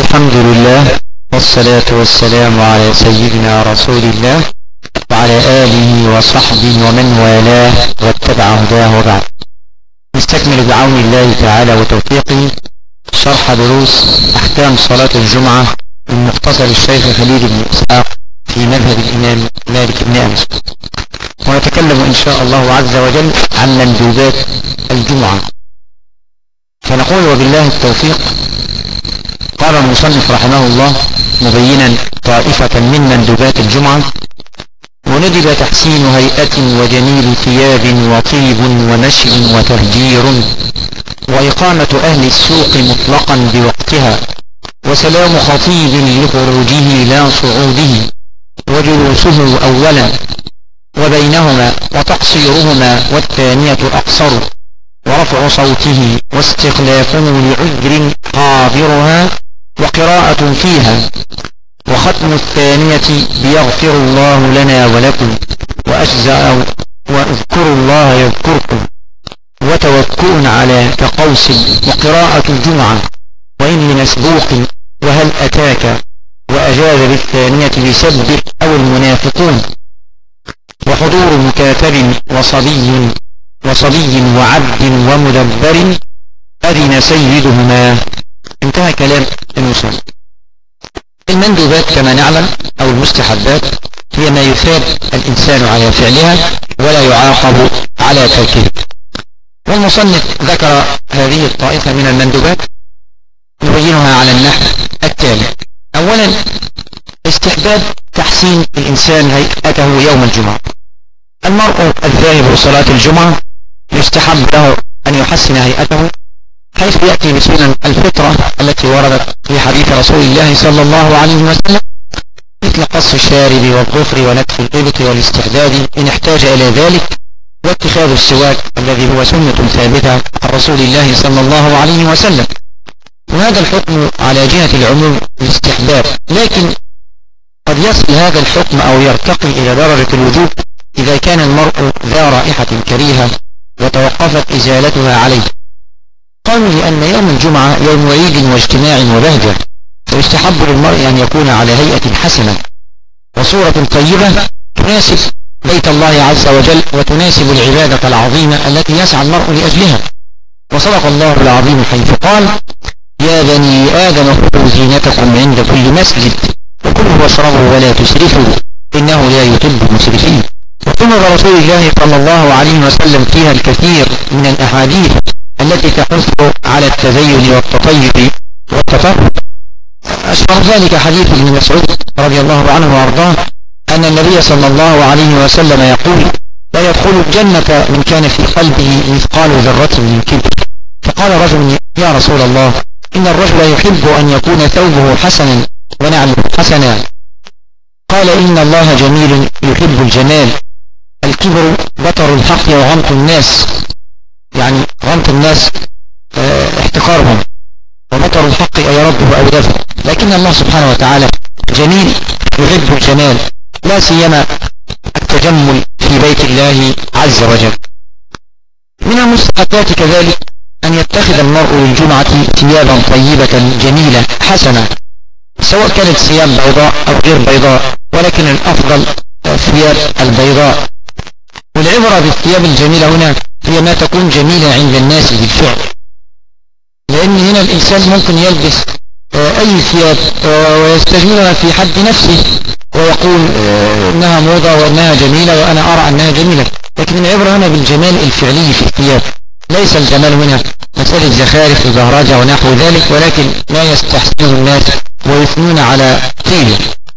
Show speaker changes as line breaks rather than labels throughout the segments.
الحمد لله والصلاة والسلام على سيدنا رسول الله وعلى آله وصحبه ومن والاه واتبع هداه وبعد. نستكمل بعون الله تعالى وتوفيقه شرح دروس أحكام صلاة الجمعة من مختصر الشيخ خليل بن إسحاق في مذهب الإمام مالك بن أنس، ونتكلم إن شاء الله عز وجل عن مندوبات الجمعة. فنقول وبالله التوفيق. قال المصنف رحمه الله مبينا طائفة من مندوبات الجمعة: وندب تحسين هيئة وجميل ثياب وطيب ومشي وتهجير وإقامة أهل السوق مطلقا بوقتها وسلام خطيب لخروجه لا صعوده وجلوسه أولا وبينهما وتقصيرهما والثانية أقصر ورفع صوته واستخلافه لعذر حاضرها وقراءة فيها وختم الثانية بيغفر الله لنا ولكم وأجزاء واذكروا الله يذكركم وتوكؤ على كقوس وقراءة الجمعة وإن مسبوق وهل أتاك وأجاز بالثانية بسبح أو المنافقون وحضور مكاتب وصبي وعبد ومدبر أذن سيدهما. انتهى كلام المصنف. المندوبات كما نعلم أو المستحبات هي ما يثاب الإنسان على فعلها ولا يعاقب على تركه. والمصنف ذكر هذه الطائفة من المندوبات نبينها على النحو التالي: أولا استحباب تحسين الإنسان هيئته يوم الجمعة. المرء الذاهب لصلاة الجمعة يستحب له أن يحسن هيئته حيث يأتي بسنن الفطرة التي وردت في حديث رسول الله صلى الله عليه وسلم، مثل قص الشارب والظفر ونتف الإبط والاستحداد إن احتاج إلى ذلك، واتخاذ السواك الذي هو سنة ثابتة عن رسول الله صلى الله عليه وسلم. وهذا الحكم على جهة العموم الاستحباب، لكن قد يصل هذا الحكم أو يرتقي إلى درجة الوجوب إذا كان المرء ذا رائحة كريهة وتوقفت إزالتها عليه. قالوا لأن يوم الجمعة يوم عيد واجتماع وبهجة، فيستحب للمرء أن يكون على هيئة حسنة وصورة طيبة تناسب بيت الله عز وجل وتناسب العبادة العظيمة التي يسعى المرء لأجلها. وصدق الله العظيم حيث قال: يا بني آدم خذوا زينتكم عند كل مسجد وكلوا واشربوا ولا تسرفوا إنه لا يحب المسرفين. وسنة رسول الله صلى الله عليه وسلم فيها الكثير من الأحاديث التي تحث على التزين والتطيب والتطهر. أشهر ذلك حديث ابن مسعود رضي الله عنه وأرضاه أن النبي صلى الله عليه وسلم يقول: لا يدخل الجنة من كان في قلبه مثقال ذرة من كبر. فقال رجل: يا رسول الله، إن الرجل يحب أن يكون ثوبه حسنا ونعله حسنا. قال: إن الله جميل يحب الجمال. الكبر بطر الحق وغمط الناس، يعني غمط الناس احتقارهم، وبطر الحق أي ربه أولده. لكن الله سبحانه وتعالى جميل يحب الجمال، لا سيما التجمل في بيت الله عز وجل. من المستحبات كذلك أن يتخذ المرء للجمعة ثيابا طيبة جميلة حسنة، سواء كانت ثياب بيضاء أو غير بيضاء، ولكن الأفضل ثياب البيضاء. والعبرة بالثياب الجميلة هنا هي ما تكون جميلة عند الناس بالفعل، لأن هنا الإنسان ممكن يلبس أي ثياب ويستجملها في حد نفسه ويقول إنها موضة وإنها جميلة وأنا أرى أنها جميلة، لكن العبرة هنا بالجمال الفعلي في الثياب، ليس الجمال هنا مسألة زخارف وبهرجة ونحو ذلك، ولكن لا يستحسنه الناس ويثنون على طيبه.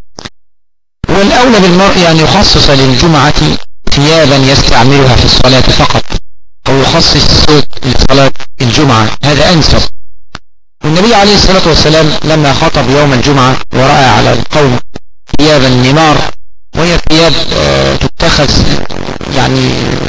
والأولى بالمرء أن يخصص للجمعة ثيابا يستعملها في الصلاة فقط، أو يخصص الصوت لصلاة الجمعة، هذا أنسب. والنبي عليه الصلاة والسلام لما خطب يوم الجمعة ورأى على القوم ثيابا نمار، وهي ثياب تتخذ يعني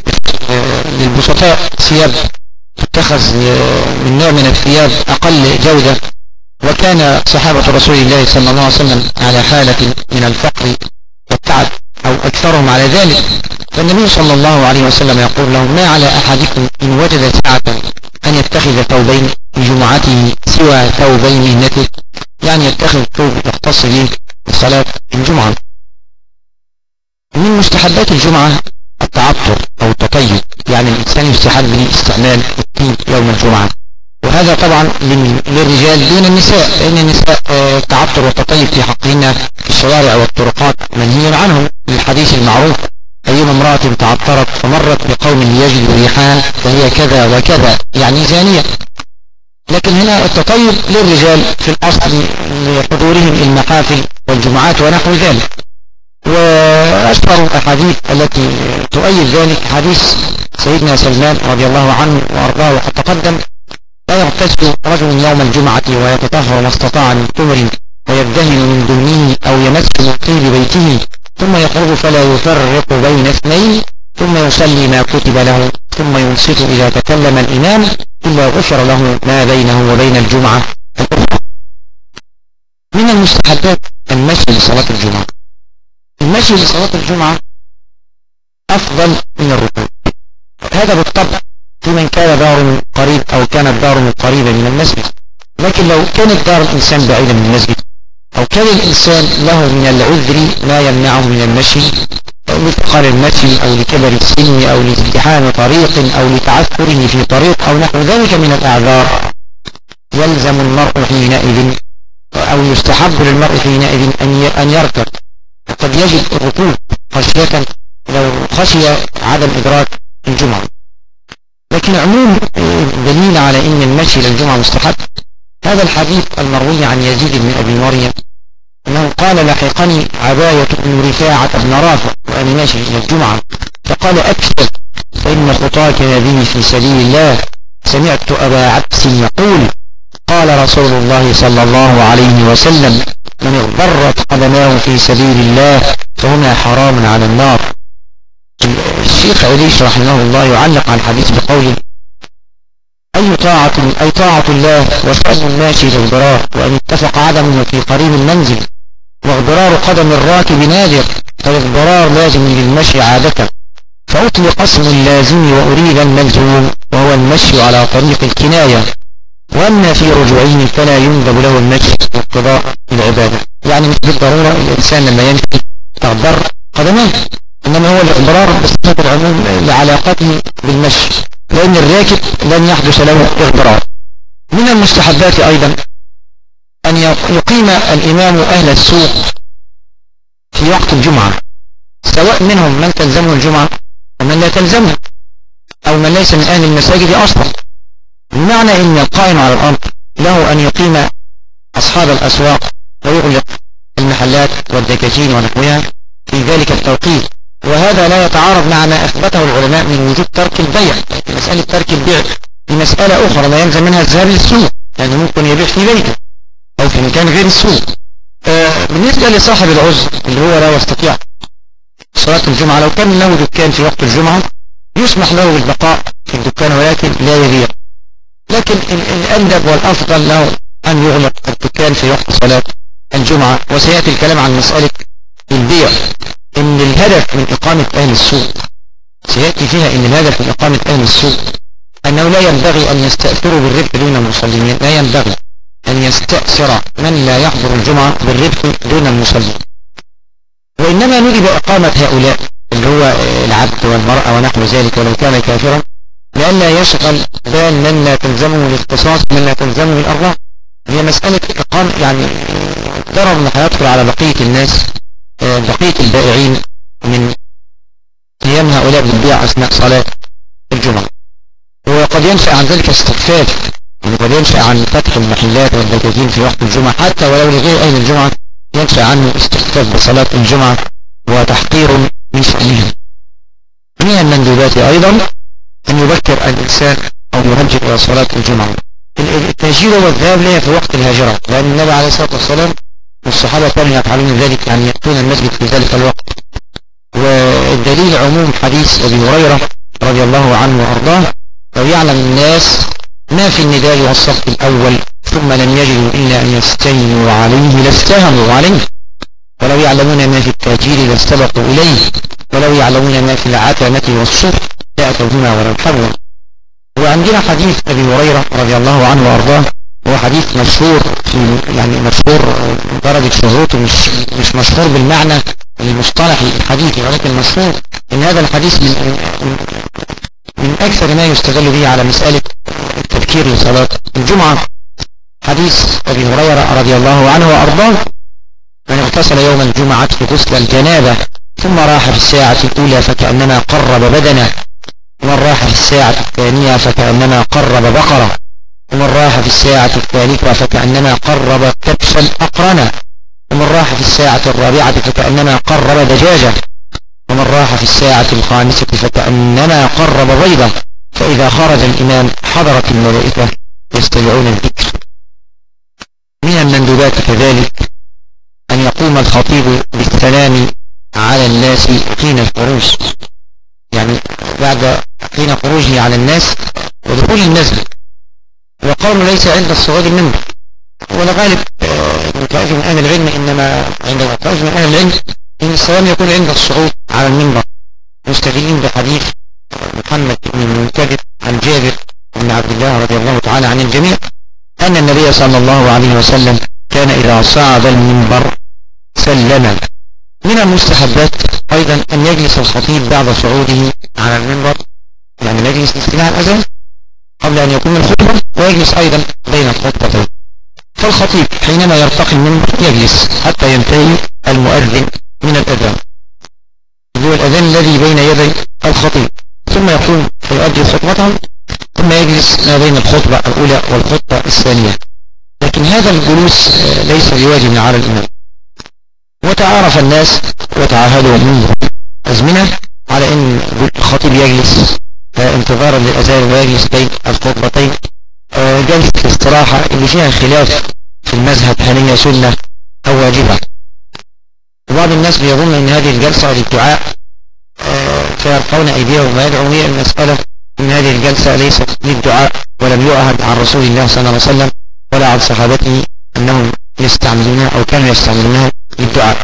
للبسطاء، ثياب تتخذ من نوع من الثياب أقل جودة، وكان صحابة رسول الله صلى الله عليه وسلم على حالة من الفقر والتعب أو أكثرهم على ذلك. فالنبي صلى الله عليه وسلم يقول لهم: ما على أحدكم إن وجد سعة أن يتخذ ثوبين لجمعته سوى ثوبي مهنته، يعني الخاص به بصلاة الجمعة. من مستحبات الجمعة التعطر أو التطيب، يعني الإنسان يستحب له استعمال الطيب يوم الجمعة، وهذا طبعا للرجال دون النساء، لأن النساء التعطر والتطيب في حقهن في الشوارع والطرقات منهي عنهم، للحديث المعروف: أيما امرأة تعطرت فمرت بقوم يجد ريحان فهي كذا وكذا، يعني زانية. لكن هنا التطيب للرجال في الأصل لحضورهم المحافل والجمعات ونحو ذلك. وأشهر الأحاديث التي تؤيد ذلك حديث سيدنا سلمان رضي الله عنه وأرضاه وقد تقدم: لا يغتسل رجل يوم الجمعة ويتطهر ما استطاع من تمر ويدهن من دهنه أو يمس من طيب بيته ثم يخرج فلا يفرق بين اثنين ثم يصلي ما كتب له ثم ينصت إذا تكلم الإمام إلا غفر له ما بينه وبين الجمعة الأخرى. من المستحبات المشي لصلاة الجمعة. المشي لصلاة الجمعة أفضل من الركوع، هذا بالطبع في من كان داره قريب أو كانت داره قريبة من المسجد. لكن لو كانت دار الإنسان بعيدة من المسجد أو كان الإنسان له من العذر ما يمنعه من المشي، لثقل المشي أو لكبر السن أو لازدحام طريق أو لتعثره في طريق أو نحو ذلك من الأعذار، يلزم المرء حينئذ أو يستحب للمرء حينئذ أن يركب. وقد يجب الركوب خشية لو خشي عدم إدراك الجمعة. لكن عموم دليل على أن المشي للجمعة مستحب هذا الحديث المروي عن يزيد بن أبي مريم أنه قال: لحقني عباية بن رفاعة بن رافع وأنا ماشي إلى الجمعة فقال: أكثر فإن خطاك هذه في سبيل الله. سمعت أبا عبس يقول: قال رسول الله صلى الله عليه وسلم: من اغبرت قدماه في سبيل الله فهما حرام على النار. الشيخ عليش رحمه الله يعلق على الحديث بقوله: أي طاعة الله وشأن الماشي للغبرار، وأن اتفق عدمه في قريب المنزل، واغبرار قدم الراكب نادر، فالغبرار لازم للمشي عادة، فأطلق اسم اللازم وأريد الملزوم وهو المشي على طريق الكناية، وأما في رجوعين فلا يندب له المشي واقتضاء العبادة. يعني مش بالضرورة الإنسان لما يمشي تغبر قدمه، إنما هو الإغبرار بصفة العموم لعلاقته بالمشي، لأن الراكب لن يحدث له إغبرار. من المستحبات أيضا أن يقيم الإمام أهل السوق في وقت الجمعة، سواء منهم من تلزمه الجمعة ومن لا تلزمه، أو من ليس من أهل المساجد أصلا، بمعنى أن القائم على الأمر له أن يقيم أصحاب الأسواق ويغلق المحلات والدكاكين ونحوها في ذلك التوقيت، وهذا لا يتعارض مع ما أثبته العلماء من وجود ترك البيع. مسألة ترك البيع في مسألة أخرى لا يلزم منها الذهاب للسوق، يعني ممكن يبيع في بيته أو في مكان غير السوق. بالنسبة لصاحب العذر اللي هو لا يستطيع صلاة الجمعة، لو كان له دكان في وقت الجمعة يسمح له بالبقاء في الدكان ولكن لا يبيع. لكن الأندب والأفضل له أن يغلق الدكان في وقت صلاة الجمعة. وسيأتي الكلام عن مسألة البيع، إن الهدف من إقامة أهل السوق سيأتي فيها إن الهدف من إقامة أهل السوق أنه لا ينبغي أن يستأثروا بالربح دون المصلين، لا ينبغي أن يستأثر من لا يحضر الجمعة بالربح دون المصلين، وإنما ندب إقامة هؤلاء اللي هو العبد والمرأة ونحو ذلك ولو كان كافرا، لئلا يشغل بال من لا تلزمه الاختصاص من لا تلزمه الأرواح. هي مسألة إقامة يعني ضرر ما هيدخل على بقية الناس، بقية البائعين من قيام هؤلاء بالبيع أثناء صلاة الجمعة. وقد ينشأ عن ذلك استخفاف، يعني قد ينشأ عن فتح المحلات والدكاكين في وقت الجمعة حتى ولو لغير أهل الجمعة، ينشأ عنه استخفاف بصلاة الجمعة وتحقير من شأنها. من المندوبات أيضا أن يبكر الإنسان أو يهجر إلى صلاة الجمعة. التهجير والذهاب لها في وقت الهجرة، لأن النبي عليه الصلاة والسلام والصحابة كانوا يفعلون ذلك، يعني يأتون المسجد في ذلك الوقت. والدليل عموم حديث أبي هريرة رضي الله عنه وأرضاه: لو يعلم الناس ما في النداء والصف الأول ثم لم يجدوا إلا أن يستهموا عليه لاستهموا عليه، ولو يعلمون ما في التهجير لاستبقوا إليه، ولو يعلمون ما في العتمة والصبح لأتوهما ولو حروا. وعندنا حديث أبي هريرة رضي الله عنه وأرضاه هو حديث مشهور يعني مشهور درجة شهرته مش مشهور بالمعنى المصطلحي الحديثي، ولكن مشهور ان هذا الحديث من اكثر ما يستدل به على مسألة التبكير لصلاة الجمعة. حديث ابي هريرة رضي الله عنه وارضاه: من اغتسل يوم الجمعة غسل الجنابة ثم راح في الساعة الأولى فكأنما قرب بدنه، ومن راح في الساعة الثانية فكأنما قرب بقرة، ومن راح في الساعة الثالثة فكأنما قرب كبشا أقرنا، ومن راح في الساعة الرابعة فكأنما قرب دجاجة، ومن راح في الساعة الخامسة فكأنما قرب بيضة. فإذا خرج الإمام حضرت الملائكة يستمعون الذكر. من المندوبات كذلك أن يقوم الخطيب بالسلام على الناس حين الخروج، يعني بعد حين خروجه على الناس ودخول المسجد. وقول ليس عند الصعود المنبر، والغالب من طائف من أهل العلم إنما عند طائف من أهل العلم إن السلام يكون عند الصعود على المنبر، مستدلين بحديث محمد بن المنكدر عن جابر بن عبد الله رضي الله تعالى عن الجميع أن النبي صلى الله عليه وسلم كان إذا صعد المنبر سلم. من المستحبات أيضا أن يجلس الخطيب بعد صعوده على المنبر، يعني يجلس لاستماع الأذان قبل أن يكون الخطبة، ويجلس أيضا بين الخطبتين. فالخطيب حينما يرتقي المنبر يجلس حتى ينتهي المؤذن من الأذان، هو الأذان الذي بين يدي الخطيب، ثم يقوم فيؤدي خطبته، ثم يجلس ما بين الخطبة الأولى والخطبة الثانية. لكن هذا الجلوس ليس بواجب على الإمام. وتعارف الناس وتعاهدوا منذ أزمنة على أن الخطيب يجلس انتظارا للأذان ويجلس بين الخطبتين جلسة الاستراحة اللي فيها خلاف في المذهب هل هي سنة أو واجبة. وبعض الناس بيظن أن هذه الجلسة للدعاء فيرفعون أيديهم ويدعون. هي المسألة أن هذه الجلسة ليست للدعاء، ولم يؤهد عن رسول الله صلى الله عليه وسلم ولا عن صحابته أنهم يستعملونها أو كانوا يستعملونها للدعاء.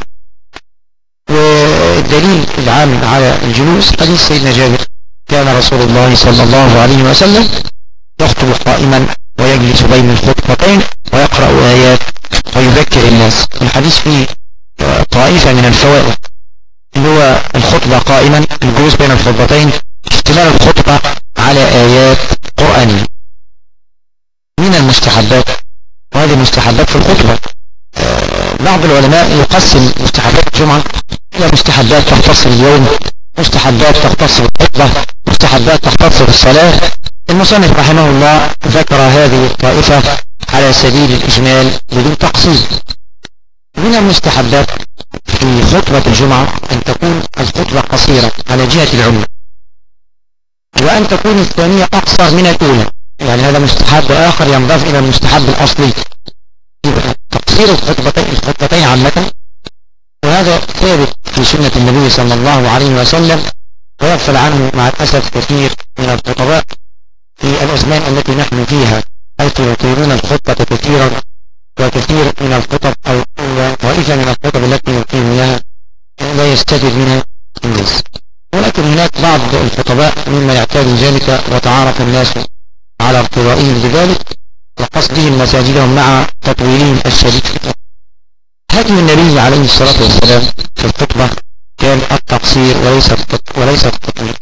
والدليل العام على الجلوس حديث سيدنا جابر: كان رسول الله صلى الله عليه وسلم يخطب قائما ويجلس بين الخطبتين ويقرأ آيات ويذكر الناس. الحديث فيه طائفة من الفوائد، اللي هو الخطبة قائما، الجلوس بين الخطبتين، اشتمال الخطبة على آيات قرآنية. من المستحبات، وهذه مستحبات في الخطبة، بعض العلماء يقسم مستحبات الجمعة إلى مستحبات تختص باليوم، مستحبات تختص بالخطبة، مستحبات تختص بالصلاة. المصنف رحمه الله ذكر هذه الطائفة على سبيل الإجمال بدون تقسيم. من المستحبات في خطبة الجمعة أن تكون الخطبة قصيرة على جهة العمر، وأن تكون الثانية أقصر من الأولى، يعني هذا مستحب آخر ينضاف إلى المستحب الأصلي. تقصير الخطبتين عامة، وهذا ثابت في سنة النبي صلى الله عليه وسلم، ويغفل عنه مع الأسف كثير من الخطباء في الأزمان التي نحن فيها، حيث يطيلون الخطبة كثيرا، وكثير من الخطب أو طائفة من الخطب التي يقيمونها لا يستفيد منها الناس. ولكن هناك بعض الخطباء مما يعتاد ذلك وتعارف الناس على ارتضائهم بذلك وقصدهم مساجدهم مع تطويلهم الشديد. هدي النبي عليه الصلاة والسلام في الخطبة كان التقصير وليس التطويل.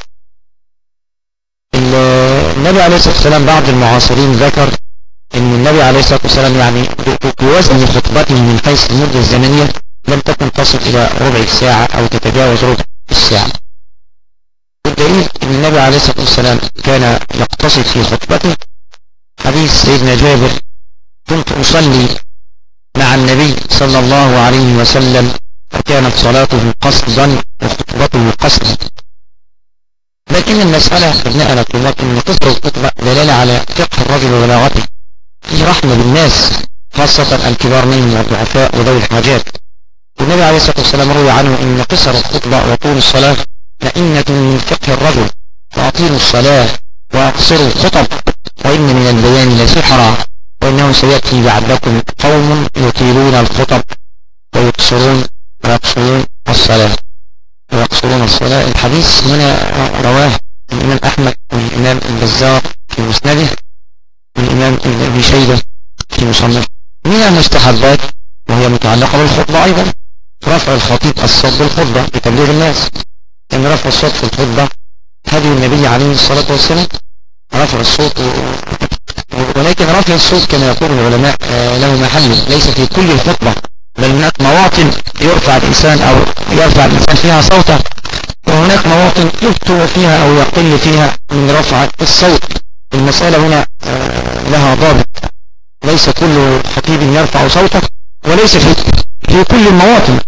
النبي عليه الصلاة والسلام بعض المعاصرين ذكر ان النبي عليه الصلاة والسلام يعني بوزن خطبته من حيث المدة الزمنية لم تكن تصل الى ربع الساعة او تتجاوز ربع الساعة. والدليل ان النبي عليه الصلاة والسلام كان يقتصد في خطبته حديث سيدنا جابر: كنت أصلي مع النبي صلى الله عليه وسلم فكانت صلاته قصدا وخطبته قصدا. لكن المسألة ابناءنا الطلاب ان قصر الخطبة دلالة على فقه الرجل وبلاغته، في رحمة بالناس خاصة الكبار منهم والضعفاء وذوي الحاجات. والنبي عليه الصلاة والسلام روي عنه ان قصر الخطبة وطول الصلاة مئنة من فقه الرجل، فأطيلوا الصلاة وأقصروا الخطب وإن من البيان لسحرا، وإنه سيأتي بعدكم قوم يطيلون الخطب ويقصرون الصلاة. الحديث هنا رواه الإمام أحمد والإمام البزار في مسنده والإمام ابن أبي شيبة في مصنف. من المستحبات وهي متعلقة بالخطبة أيضا رفع الخطيب الصوت بالخطبة لتبليغ الناس، لأن رفع الصوت في الخطبة هدي النبي عليه الصلاة والسلام رفع الصوت ولكن رفع الصوت كما يقول العلماء له محل ليس في كل الخطبة، بل هناك مواطن يرفع الإنسان أو يرفع الإنسان فيها صوته، وهناك مواطن يبطئ فيها أو يقل فيها من رفع الصوت. المسألة هنا لها ضابط، ليس كل خطيب يرفع صوته وليس في كل المواطن.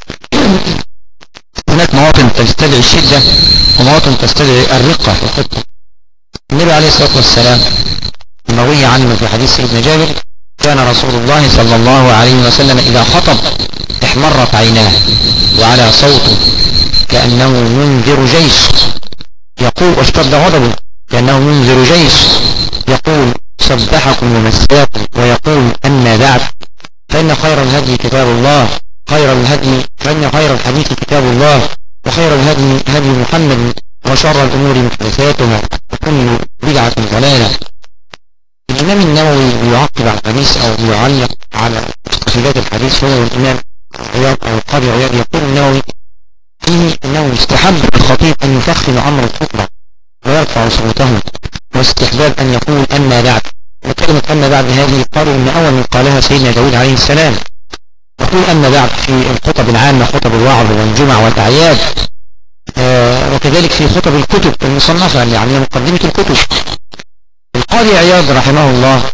هناك مواطن تستدعي الشدة ومواطن تستدعي الرقة في الخطبة. النبي عليه الصلاة والسلام مروي عنه في حديث سيدنا جابر كان رسول الله صلى الله عليه وسلم إذا خطب احمرت عيناه وعلى صوته كأنه منذر جيش يقول، واشتد غضبه كأنه منذر جيش يقول صبحكم ومساكم ويقول أما بعد فإن خير الهدي كتاب الله فإن خير الحديث كتاب الله وخير الهدي هدي محمد وشر الأمور محدثاتها وكل بدعة ضلالة. الإمام النووي بيعقب على الحديث أو بيعلق على تفصيلات الحديث هو الإمام عياض أو القاضي عياض يقول النووي فيه أنه يستحب الخطيب أن يفخم أمر الخطبة ويرفع صوته، واستحباب أن يقول أما بعد. وكلمة أما بعد هذه قالوا إن أول من قالها سيدنا داود عليه السلام، يقول أما بعد في الخطب العامة خطب الوعظ والجمع والأعياد، وكذلك في خطب الكتب المصنفة يعني مقدمة الكتب. القاضي عياض رحمه الله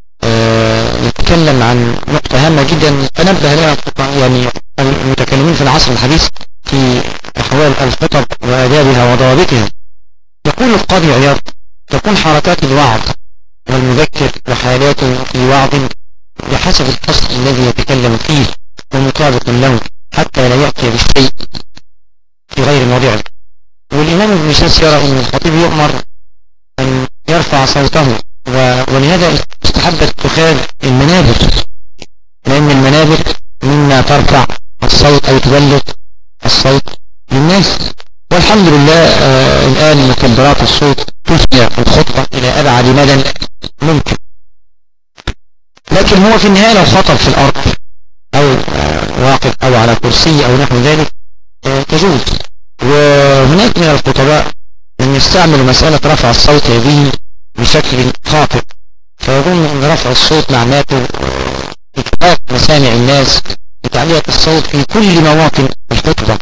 يتكلم عن نقطة هامة جدا تنبه لها يعني المتكلمين في العصر الحديث في أحوال الخطب وآدابها وضوابطها. يقول القاضي عياض تكون حركات الوعظ والمذكر وحالاته في وعظ بحسب الفصل الذي يتكلم فيه ومطابق له حتى لا يأتي بالشيء في غير موضعه. والإمام ابن ساس يرى أن الخطيب يؤمر أن يرفع صوته، ولهذا استحب اتخاذ المنابر، لأن المنابر مما ترفع الصوت أو تبلغ الصوت للناس. والحمد لله الآن مكبرات الصوت تسمع الخطبة إلى أبعد مدى ممكن، لكن هو في النهاية لو خطب في الأرض أو واقف أو على كرسي أو نحو ذلك تجوز. وهناك من الخطباء من يستعمل مسألة رفع الصوت هذه بشكل خاطئ، فيظن أن رفع الصوت معناته إكبار مسامع الناس بتعلية الصوت في كل مواطن الخطبة،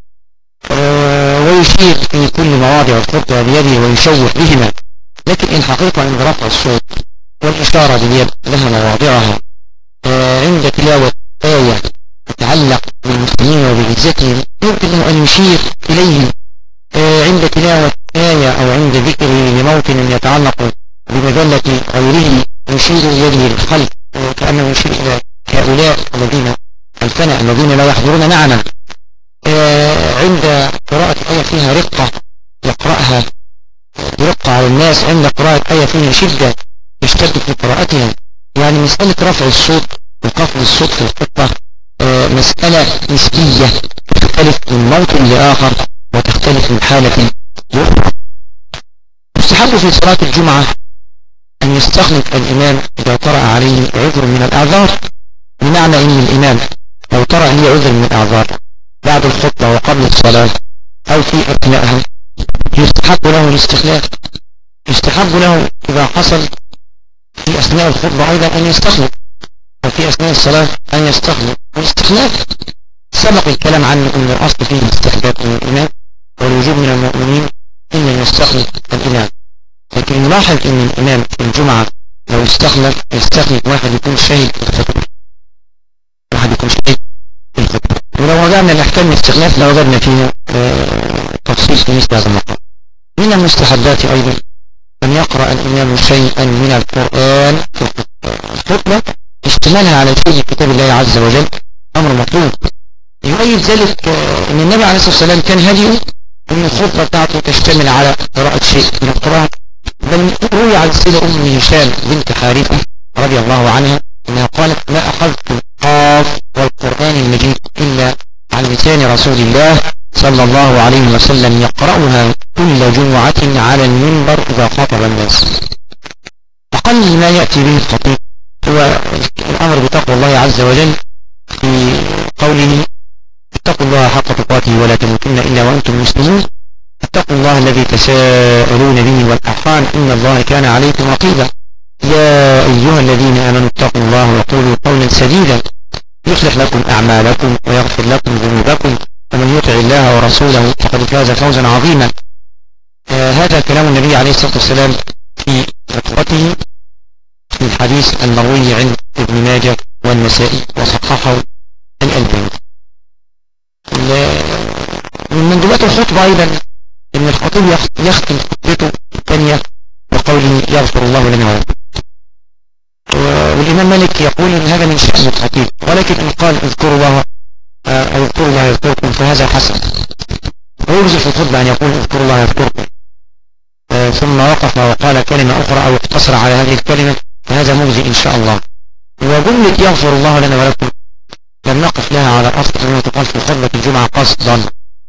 ويشير في كل مواضع الخطبة بيده ويشوح بهما. لكن الحقيقة أن رفع الصوت والإشارة باليد لها مواضعها عند تلاوة آية تتعلق بالمسلمين وبعزتهم يمكن أن يشير إليه، عند تلاوة آية أو عند ذكر لموطن يتعلق بمذلة غيره يشير بيده للخلق كأنه يشير إلى هؤلاء الذين الفناء الذين لا يحضرون معنا. عند قراءة آية فيها رقة يقرأها برقة على الناس، عند قراءة آية فيها شدة يشتد في قراءتها. يعني مسألة رفع الصوت وخفض الصوت في الخطبة مسألة نسبية تختلف من موطن لآخر وتختلف من حالة لأخرى. يستحب في صلاة الجمعة أن يستخلف الإمام إذا طرأ عليه عذر من الأعذار، بمعنى أن الإمام لو طرأ عليه عذر من الأعذار بعد الخطبة وقبل الصلاة أو في أثناءها يستحب له الاستخلاف. يستحب له إذا حصل في أثناء الخطبة أيضا أن يستخلف، وفي أثناء الصلاة أن يستخلف. والاستخلاف سبق الكلام عنه أن الأصل فيه الاستحباب من الإمام والوجوب من المؤمنين إن يستخلف الإمام. لكن نلاحظ أن الإمام في الجمعة لو يستخلف واحد يكون شهيد في الخطبة، ولو وضعنا الأحكام الاستخلاف لوجدنا فيه تفصيل في مثل هذا المقام. من المستحبات أيضا أن يقرأ الإمام شيئا من القرآن في الخطبة اشتمالها على شيء كتاب الله عز وجل أمر مطلوب. يؤيد ذلك أن النبي عليه الصلاة والسلام كان هديه أن الخطبة بتاعته تشتمل على قراءة شيء من القرآن، بل روي عن السيدة أم هشام بنت حارثة رضي الله عنها أنها قالت ما أخذت القاف والقرآن المجيد إلا عن لسان رسول الله صلى الله عليه وسلم يقرأها كل جمعة على المنبر إذا خاطب الناس. أقل ما يأتي به الخطيب هو الأمر بتقوى الله عز وجل في قوله اتقوا الله حق تقاته ولا تموتن إلا وأنتم مسلمون. اتقوا الله الذي تساءلون به والأرحام إن الله كان عليكم رقيبا. يا أيها الذين آمنوا اتقوا الله وقولوا قولا سديدا يصلح لكم أعمالكم ويغفر لكم ذنوبكم ومن يطع الله ورسوله فقد فاز فوزا عظيما. هذا كلام النبي عليه الصلاة والسلام في خطبته في الحديث المروي عند ابن ماجه والنسائي وصححه الألباني. من مندوبات الخطبة أيضا أن الخطيب يختم خطبته الثانية بقوله يغفر الله لنا ولكم. والإمام مالك يقول إن هذا من شأن الخطيب، ولكن إن قال اذكروا الله أو اذكروا الله يذكركم فهذا حسن. ويرجع في الخطبة أن يقول اذكروا الله يذكركم ثم وقف وقال كلمة أخرى أو اقتصر على هذه الكلمة فهذا مجزي إن شاء الله. وجملة يغفر الله لنا ولكم لم نقف لها على الأصل كما تقال في خطبة الجمعة قصدا،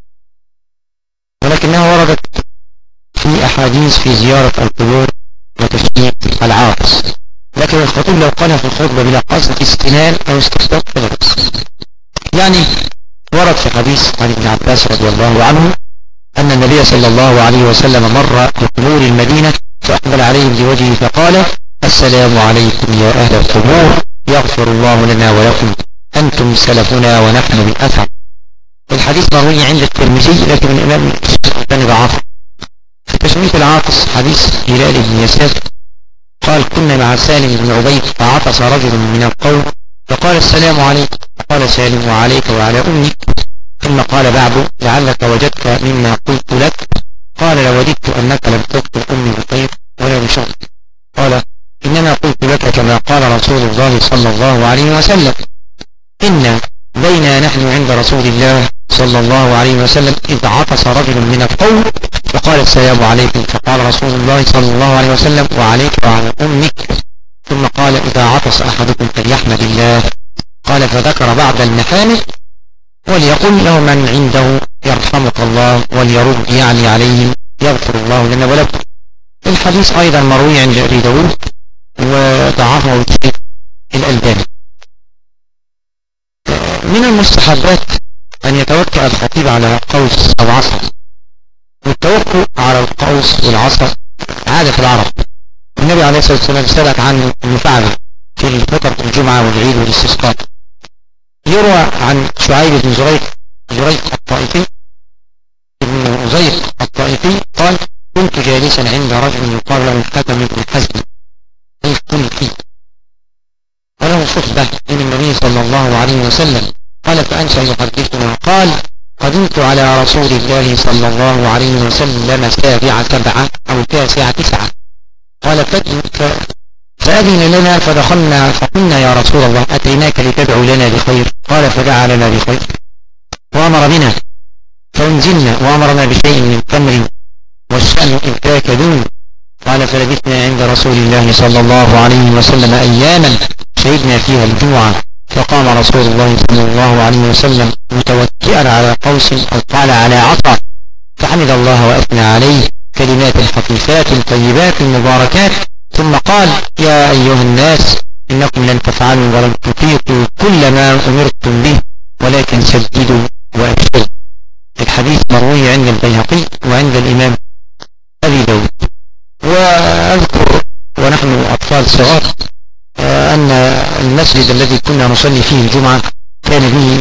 ولكنها وردت في أحاديث في زيارة القبور وتشنيع العاطس، لكن الخطيب لو قالها في الخطبة بلا قصد استنان أو استحباب فلا بأس. يعني ورد في حديث عن ابن عباس رضي الله عنه أن النبي صلى الله عليه وسلم مر بقبور المدينة فأقبل عليهم بوجهه فقال السلام عليكم يا أهل القبور يغفر الله لنا ولكم أنتم سلفنا ونحن بالأثر. الحديث مروي عند الترمذي لكن الإمام الثاني ضعفه. في تشميت العاطس حديث هلال بن يسار قال كنا مع سالم بن عبيد فعطس رجل من القوم فقال السلام عليكم فقال سالم وعليك وعلى أمك ثم قال بعد لعلك وجدت مما قلت لك قال لوددت أنك لم تقتل أمي بخير ولا بشر قال إنما قلت لك كما قال رسول الله صلى الله عليه وسلم إن بينا نحن عند رسول الله صلى الله عليه وسلم إذ عطس رجل من القوم فقال السلام عليكم فقال رسول الله صلى الله عليه وسلم وعليك وعلى أمك ثم قال إذا عطس أحدكم فليحمد الله قال فذكر بعض المحامد وليقل له من عنده يرحمك الله وليرد يعني عليهم يغفر الله لنا ولكم. الحديث أيضا مروي عند أبي داود وضعفه الشيخ الألباني. من المستحبات أن يتوكأ الخطيب على قوس أو عصا، والتوكل على القوس والعصا عادة في العرب. النبي عليه الصلاة والسلام ثبت عنه المفعل في الخطب الجمعة والعيد والاستسقاء. يروى عن شعيب بن زريق الطائفي قال كنت جالسا عند رجل يقال له الحكم بن حزم الكلفي وله صحبة من النبي صلى الله عليه وسلم قال فأنشأ يحدثنا قال قدمت على رسول الله صلى الله عليه وسلم سابع 7 أو 9 قال فأذن لنا فدخلنا فقلنا يا رسول الله أتيناك لتدعو لنا بخير قال فدعا لنا بخير وأمر بنا فانزلنا وأمرنا بشيء من تمر والشأن إذ ذاك دون قال فلبثنا عند رسول الله صلى الله عليه وسلم أياما شهدنا فيها الجوع فقام رسول الله صلى الله عليه وسلم متوكئا على قوس أو قال على عصا فحمد الله وأثنى عليه كلمات خفيفات طيبات مباركات ثم قال يا أيها الناس إنكم لن تفعلوا ولن تطيقوا كل ما أمرتم به ولكن سددوا وأبشروا. الحديث مروي عند البيهقي وعند الإمام أبي داود. وأذكر ونحن أطفال صغار أن المسجد الذي كنا نصلي فيه الجمعة كان به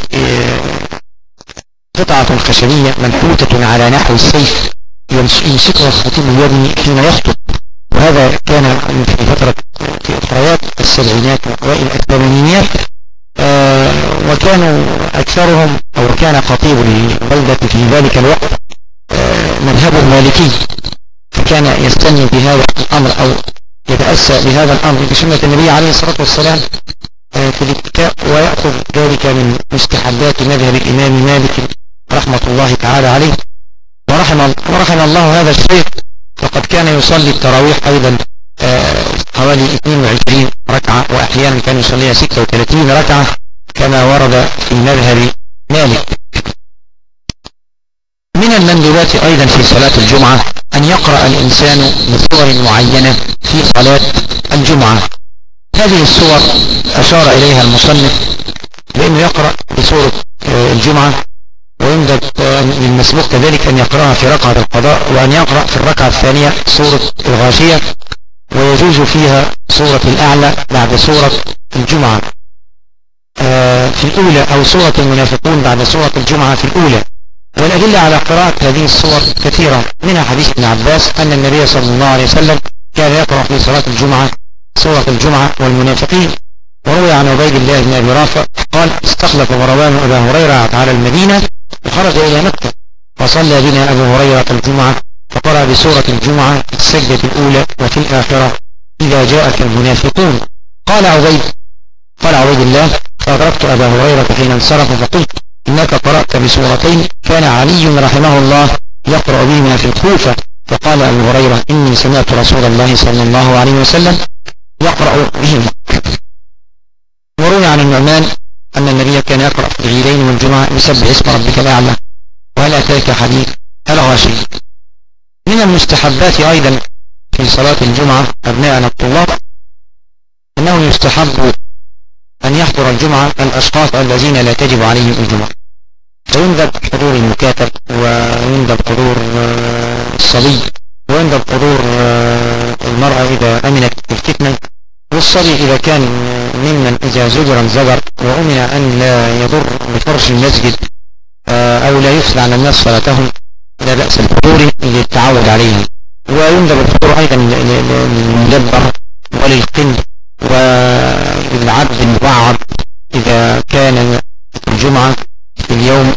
قطعة خشبية منحوتة على نحو السيف يمسكها الخطيب اليومي حين يخطب، وهذا كان في فترة في أخريات السبعينات وأوائل الثمانينات. وكانوا أكثرهم أو كان خطيب البلدة في ذلك الوقت مذهبه مالكي، فكان يستني بهذا الأمر أو يتأسى بهذا الأمر بسنة النبي عليه الصلاة والسلام في الاتكاء ويأخذ ذلك من مستحبات مذهب الإمام مالك رحمة الله تعالى عليه ورحم الله هذا الشيخ. فقد كان يصلي التراويح أيضا حوالي 22 ركعة وأحيانا كان يصليها 36 ركعة كما ورد في مذهب مالك. من المندوبات أيضا في صلاة الجمعة أن يقرأ الإنسان بصور معينة في صلاة الجمعة، هذه الصور أشار إليها المصنف بأنه يقرأ بسورة الجمعة، ويندب للمسبوق كذلك أن يقرأها في ركعة القضاء، وأن يقرأ في الركعة الثانية سورة الغاشية، ويجوز فيها سورة الأعلى بعد سورة الجمعة في الأولى، أو سورة المنافقون بعد سورة الجمعة في الأولى. والأدلة على قراءة هذه السور كثيرة، منها حديث ابن عباس أن النبي صلى الله عليه وسلم كان يقرأ في صلاة الجمعة سورة الجمعة والمنافقين. وروي عن عبيد الله بن أبي رافع قال: استخلف غروان أبا هريرة على المدينة وخرج إلى مكة، وصلى بنا أبو هريرة الجمعة فقرأ بسورة الجمعة في السجدة الأولى وفي الآخرة إذا جاءك المنافقون. قال عبيد الله: فأدركت أبا هريرة حين انصرف فقلت: إنك قرأت بسورتين كان علي رحمه الله يقرأ بهما في الكوفة. فقال أبو هريرة: إني سمعت رسول الله صلى الله عليه وسلم يقرأ بهما. وروي عن النعمان أن النبي كان يقرأ في العيدين والجمعة بسبح اسم ربك الأعلى وهل أتاك حديث الغاشية. من المستحبات أيضا في صلاة الجمعة أبناءنا الطلاب أنه يستحب أن يحضر الجمعة الأشخاص الذين لا تجب عليهم الجمعة، فيندب حضور المكاتب، ويندب حضور الصبي، ويندب حضور المرأة إذا أمنت الفتنة، والصبي إذا كان ممن إذا زجر وأمن أن لا يضر بفرش المسجد أو لا يفسد على الناس صلاتهم لا بأس بالحضور للتعود عليه. ويندب الحضور أيضا للمدبر وللقن وللعبد المبعض إذا كان الجمعة في اليوم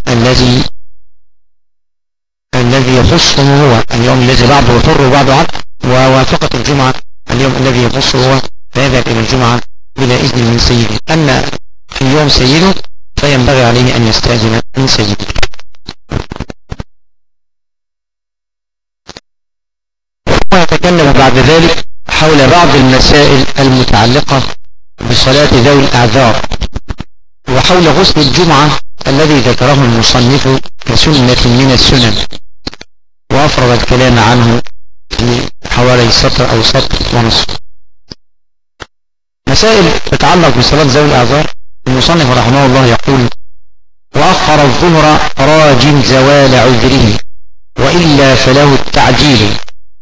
الذي يخصه هو، اليوم الذي بعضه حر وبعضه عبد، ووافقت الجمعة اليوم الذي يخصه هو فيذهب إلى الجمعة بلا إذن من سيده. أما في يوم سيده فينبغي عليه أن يستأذن من سيده. ويتكلم بعد ذلك حول بعض المسائل المتعلقة بصلاة ذوي الأعذار، وحول غسل الجمعة الذي ذكره المصنف كسنة من السنن، وأفرد الكلام عنه في حوالي سطر أو سطر ونصف. مسائل تتعلق بصلاة ذوي الأعذار، المصنف رحمه الله يقول: وأخر الظهر راج زوال عذره وإلا فله التعجيل،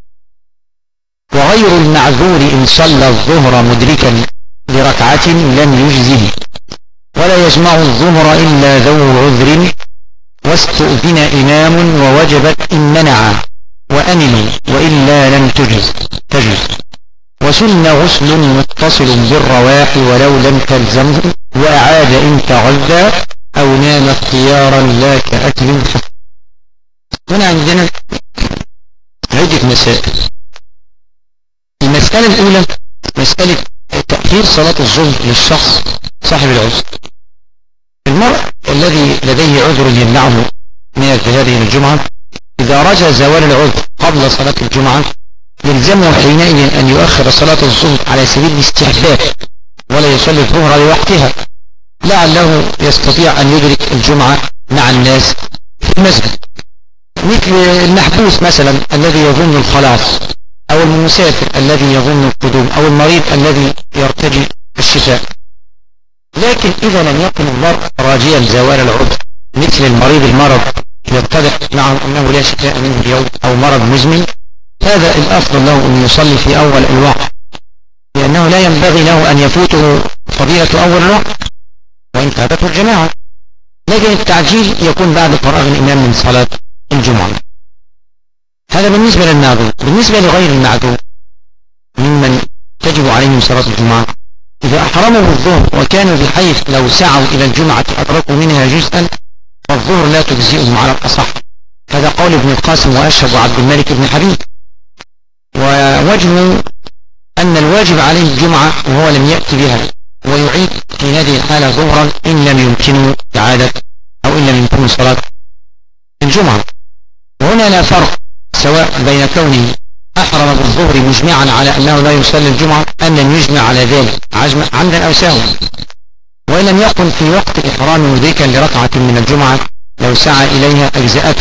وغير المعذور إن صلى الظهر مدركا لركعة لم يجزه، ولا يجمع الظهر إلا ذو عذر، واستؤذن إمام ووجبت إن منع وأمنوا وإلا لم تجز. وسن غسل متصل بالرواح ولو لم تلزمه، وأعاد إن تغذى أو نام اختيارا لا كأكل خف. هنا عندنا عدة مسائل. المسألة الأولى مسألة تأخير صلاة الظهر للشخص صاحب العذر. المرء الذي لديه عذر يمنعه من الذهاب إلى الجمعة إذا رجى زوال العذر قبل صلاة الجمعة يلزمه حينئذ أن يؤخر صلاة الظهر على سبيل الاستحباب، ولا يصلي الظهر لوقتها، لعله يستطيع أن يدرك الجمعة مع الناس في المسجد، مثل المحبوس مثلا الذي يظن الخلاص، أو المسافر الذي يظن القدوم، أو المريض الذي يرتجي الشفاء. لكن إذا لم يكن المرء راجيا زوال العذر مثل المرض يتضح معه أنه لا شفاء منه اليوم أو مرض مزمن، هذا الأفضل له أن يصلي في أول الوقت، لأنه لا ينبغي له أن يفوته فضيلة أول الوقت وإن فاتته الجماعة. لكن التعجيل يكون بعد فراغ الإمام من صلاة الجمعة. هذا بالنسبة للمعذور. بالنسبة لغير المعذور ممن تجب عليهم صلاة الجمعة، إذا أحرموا الظهر وكانوا بحيث لو سعوا إلى الجمعة أدركوا منها جزءا فالظهر لا تجزئهم على الأصح. هذا قول ابن القاسم وأشهب وعبد الملك بن حبيب. ووجه أن الواجب عليه الجمعة وهو لم يأتي بها، ويعيد في هذه الحالة ظهرا إن لم يمكنه إعادة أو إن لم يمكنه صلاة الجمعة. وهنا لا فرق سواء بين كونه أحرم بالظهر مجمعا على أنه لا يصلي الجمعة أم لم يجمع على ذلك عمدا أو سهوا، وإن لم يكن في وقت الإحرام مدركا لركعة من الجمعة لو سعى إليها أجزأته.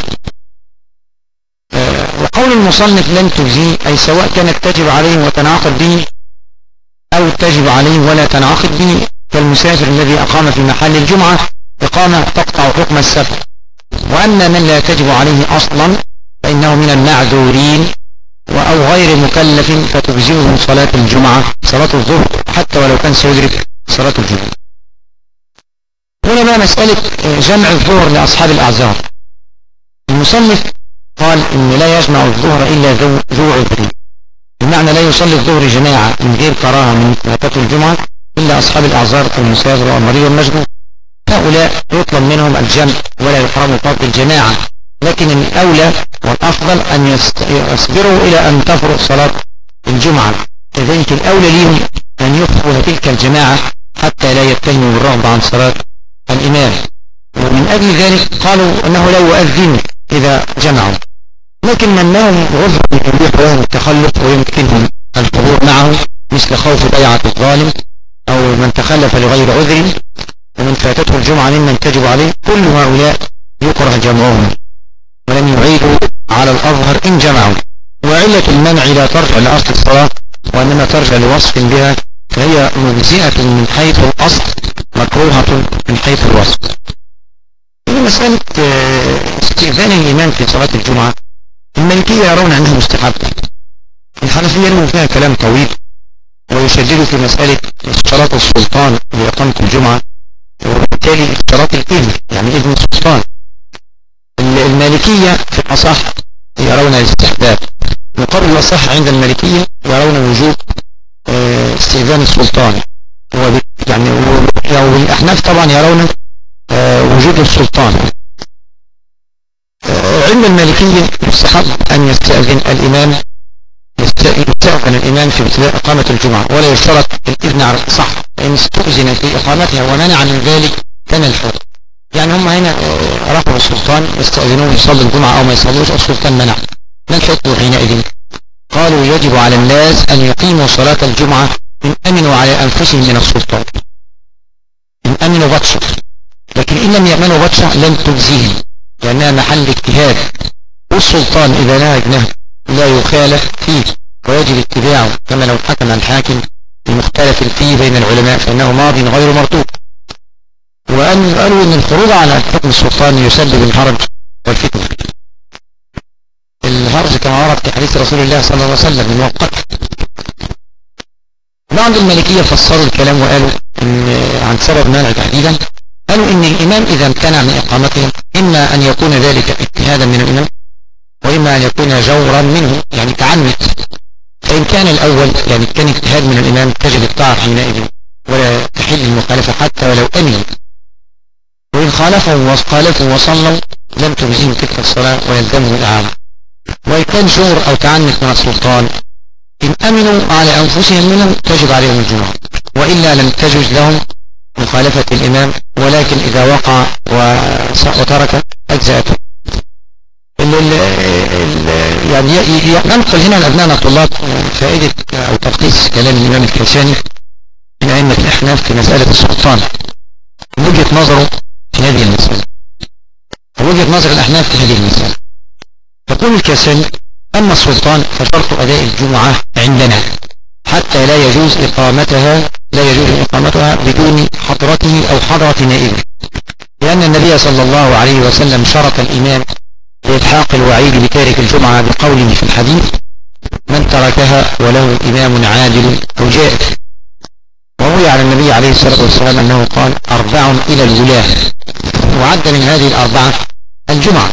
وقول المصنف لن تجزي أي سواء كانت تجب عليه وتنعقد به أو تجب عليه ولا تنعقد به، كالمسافر الذي أقام في محل الجمعة إقامة تقطع حكم السفر. وأما من لا تجب عليه أصلا فإنه من المعذورين أو غير مكلف فتجزئه صلاة الجمعة صلاة الظهر حتى ولو كان سيدرك صلاة الجمعة. هنا بقى مسألة جمع الظهر لأصحاب الأعذار. المصنف قال إن لا يجمع الظهر إلا ذو عذر، بمعنى لا يصلي الظهر جماعة من غير كراهة من فاتته الجمعة إلا أصحاب الأعذار كالمسافر والمريض والمجنون. هؤلاء يطلب منهم الجمع ولا يحرم فرض الجماعة، لكن الأولى والأفضل أن يصبروا إلى أن تفرغ صلاة الجمعة، لذلك الأولى لهم أن يخفوا تلك الجماعة حتى لا يتهموا بالرغبة عن صلاة الإمام. ومن أجل ذلك قالوا أنه لا يؤذن إذا جمعوا، لكن من لهم عذر يبيح لهم التخلف ويمكنهم الحضور معه، مثل خوف بيعة الظالم أو من تخلف لغير عذر ومن فاتته الجمعة ممن تجب عليه، كل هؤلاء يكره جمعهم ولم يعيدوا على الأظهر إن جمعوا. وعلة المنع لا ترجع لأصل الصلاة وإنما ترجع لوصف بها، فهي مجزئة من حيث الأصل مكروهة من حيث الوصف. هنا مسألة استئذان الإمام في صلاة الجمعة، المالكية يرون أنها مستحبة، الحنفية لهم فيها كلام طويل ويشددوا في مسألة اشتراط السلطان لإقامة الجمعة، وبالتالي اشتراط الإذن يعني إذن السلطان. المالكية في الأصح يرون الاستحباب، مقابل الأصح عند المالكية يرون وجوب استئذان السلطان، يعني والأحناف طبعا يرون وجود السلطان. عند المالكية يستحب أن يستأذن الإمام في ابتداء إقامة الجمعة، ولا يشترط الإذن على الصح، فإن استؤذن في إقامتها ومنع من ذلك كان الحكم. يعني هم هنا رفعوا السلطان يستأذنون يصلوا الجمعة أو ما يصلوش، السلطان منع، ما الحكم حينئذ؟ قالوا يجب على الناس أن يقيموا صلاة الجمعة إن أمنوا على أنفسهم من السلطان، إن أمنوا بطشة، لكن إن لم يأمنوا بطشة لن تجزيهم لأنها محل اجتهاد، والسلطان إذا نهى نهي لا يخالف فيه ويجب اتباعه، كما لو حكم الحاكم بمختلف فيه بين العلماء فإنه ماض غير مرتوب. وأن قالوا إن الخروج على حكم السلطان يسبب الهرج والفتنة، الهرج كما ورد في حديث رسول الله صلى الله عليه وسلم من وقت. بعض المالكية فسروا الكلام وقالوا إن عن سبب منع تحديدا، قالوا إن الإمام إذا امتنع من إقامتهم إما أن يكون ذلك اجتهادا من الإمام وإما أن يكون جورا منه يعني تعنت، فإن كان الأول يعني كان اجتهاد من الإمام تجب الطاعة حينئذ ولا تحل المخالفة حتى ولو أمنوا، وإن خالفوا وصلوا لم تجزيهم تلك الصلاة ويلزمهم الإعادة. وإن كان جور أو تعنت من السلطان إن أمنوا على أنفسهم منه تجب عليهم الجمعة، وإلا لم تجوز لهم مخالفة الإمام، ولكن إذا وقع وترك أجزاءته. يعني ننقل هنا لأبنائنا الطلاب فائدة أو تلخيص كلام الإمام الكاشاني من أئمة الأحناف في مسألة السلطان، وجهة نظره في هذه المسألة ووجهة نظر الأحناف في هذه المسألة. يقول الكاشاني: أما السلطان فشرط أداء الجمعة عندنا حتى لا يجوز إقامتها بدون حضرته أو حضرة نائبه، لأن النبي صلى الله عليه وسلم شرط الإمام لإلحاق الوعيد بتارك الجمعة بقوله في الحديث: من تركها وله إمام عادل أو جائر. وروي على النبي عليه الصلاة والسلام أنه قال: 4 إلى الولاة، وعد من هذه ال4 الجمعة.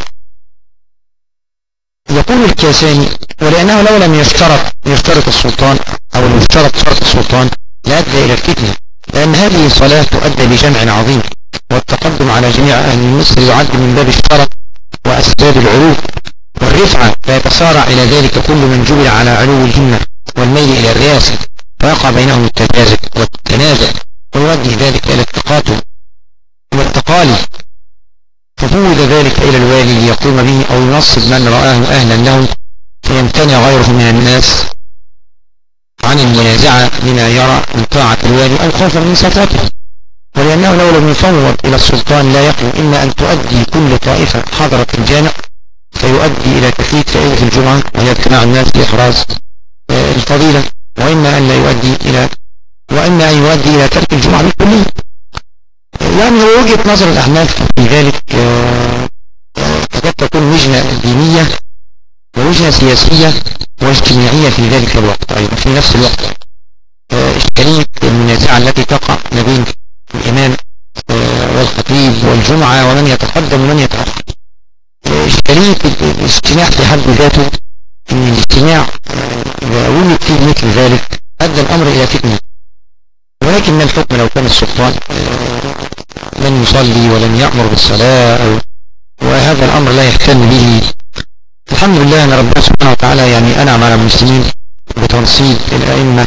يقول الكاساني: ولأنه لو لم يشترط السلطان أو لم يشترط شرط السلطان لأدى إلى الفتنة، لأن هذه الصلاة تؤدى بجمع عظيم، والتقدم على جميع أهل مصر يعد من باب الشرف وأسباب العلو والرفعة، فيتسارع إلى ذلك كل من جبل على علو الهمة والميل إلى الرياسة، فيقع بينهم التجاذب والتنازع، ويؤدي ذلك إلى التقاتل والتقالي، ففوض ذلك إلى الوالي ليقوم به أو ينصب من رآه أهلا له، فيمتنع غيره من الناس عن المنازعة لما يرى من طاعة الوالي أو خوفا من سطوته. ولأنه لو لم يفوض إلى السلطان لا يخلو إما أن تؤدي كل طائفة حضرة الجامع فيؤدي إلى تفيت فائدة الجمعة وهي اجتماع الناس لإحراز الفضيلة، وإما أن لا يؤدي إلى وإما أن يؤدي إلى ترك الجمعة بالكلية. يعني هو وجهة نظر الأحناف في ذلك قد تكون وجهة دينية ووجهة سياسية واجتماعية في ذلك الوقت أيضا في نفس الوقت. إشكالية المنازعة التي تقع ما بين الإمام والخطيب والجمعة ومن يتقدم ومن يتأخر. إشكالية الاجتماع في حد ذاته، إن الاجتماع إذا وجد فيه مثل ذلك أدى الأمر إلى فتنة. ولكن الحكم لو كان السلطان لن يصلي ولن يأمر بالصلاة وهذا الأمر لا يهتم به، الحمد لله أن ربنا سبحانه وتعالى يعني أنعم على المسلمين بتنصيب الأئمة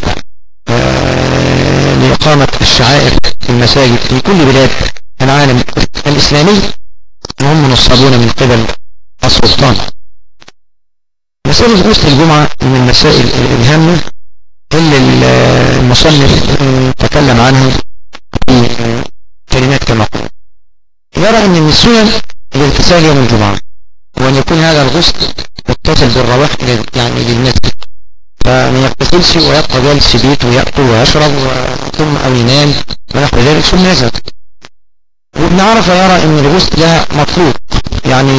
لإقامة الشعائر في المساجد في كل بلاد العالم الإسلامي، وهم منصبون من قبل السلطان. مسألة غسل الجمعة من المسائل الهامة اللي المصنف تكلم عنها في كلمات كما قلت. يرى أن من السنن الاغتسال يوم الجمعة، وأن يكون هذا الغسل متصل بالروائح يعني للمسجد، فما يغتسلش ويبقى جالس في بيته ويأكل ويشرب ثم أو ينام ونحو ذلك ثم يذهب. وابن عرفة يرى أن الغسل لها مطلوب، يعني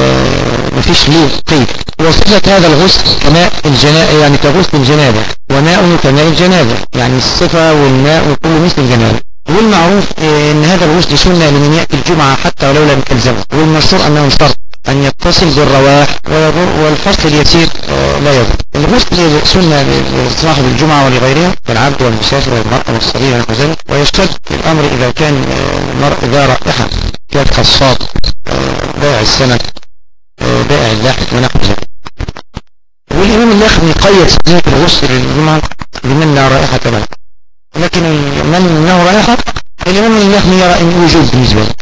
مفيش له قيد، وصفة هذا الغسل كماء الجنابة، يعني كغسل الجنابة وماء كماء الجنابة، يعني الصفة والماء وكل مثل الجنابة. والمعروف أن هذا الغسل سنة لمن يأتي الجمعة حتى ولو لم تلزمه، والمشهور أنه شرط أن يتصل بالروائح والفصل اليسير لا يضر. الغسل سنة لصاحب الجمعة ولغيرها كالعبد والمسافر والمرأة والصغير ونحو ذلك، ويشتد الأمر إذا كان المرء ذا رائحة كالقصاب بائع السمك بائع اللحم ونحو ذلك. والإمام اللخمي قيد سنة الغسل للجمعة لمن لا رائحة له، لكن من له رائحة الإمام اللخمي يرى أن وجود بالنسبة له.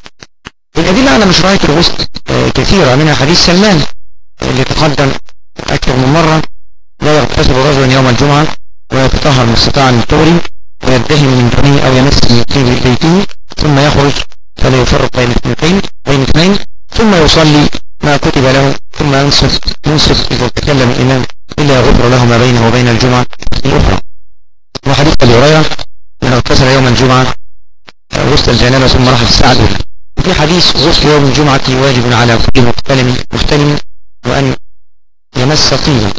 الأدلة على مشروعية الغسل كثيرة، منها حديث سلمان اللي تقدم أكثر من مرة: لا يغتسل رجل يوم الجمعة ويتطهر من استطاع من الطهر ويدهن من دونه أو يمس من طيب بيته ثم يخرج فلا يفرق بين اثنين ثم يصلي ما كتب له ثم ينصف إذا تكلم الإمام إلا غفر له ما بينه وبين الجمعة الأخرى. وحديث أبي هريرة: من اغتسل يوم الجمعة غسل الجنابة ثم راح الساعة الأولى. في حديث: غسل يوم الجمعة واجب على كل محتلم وأن يمس طيبا.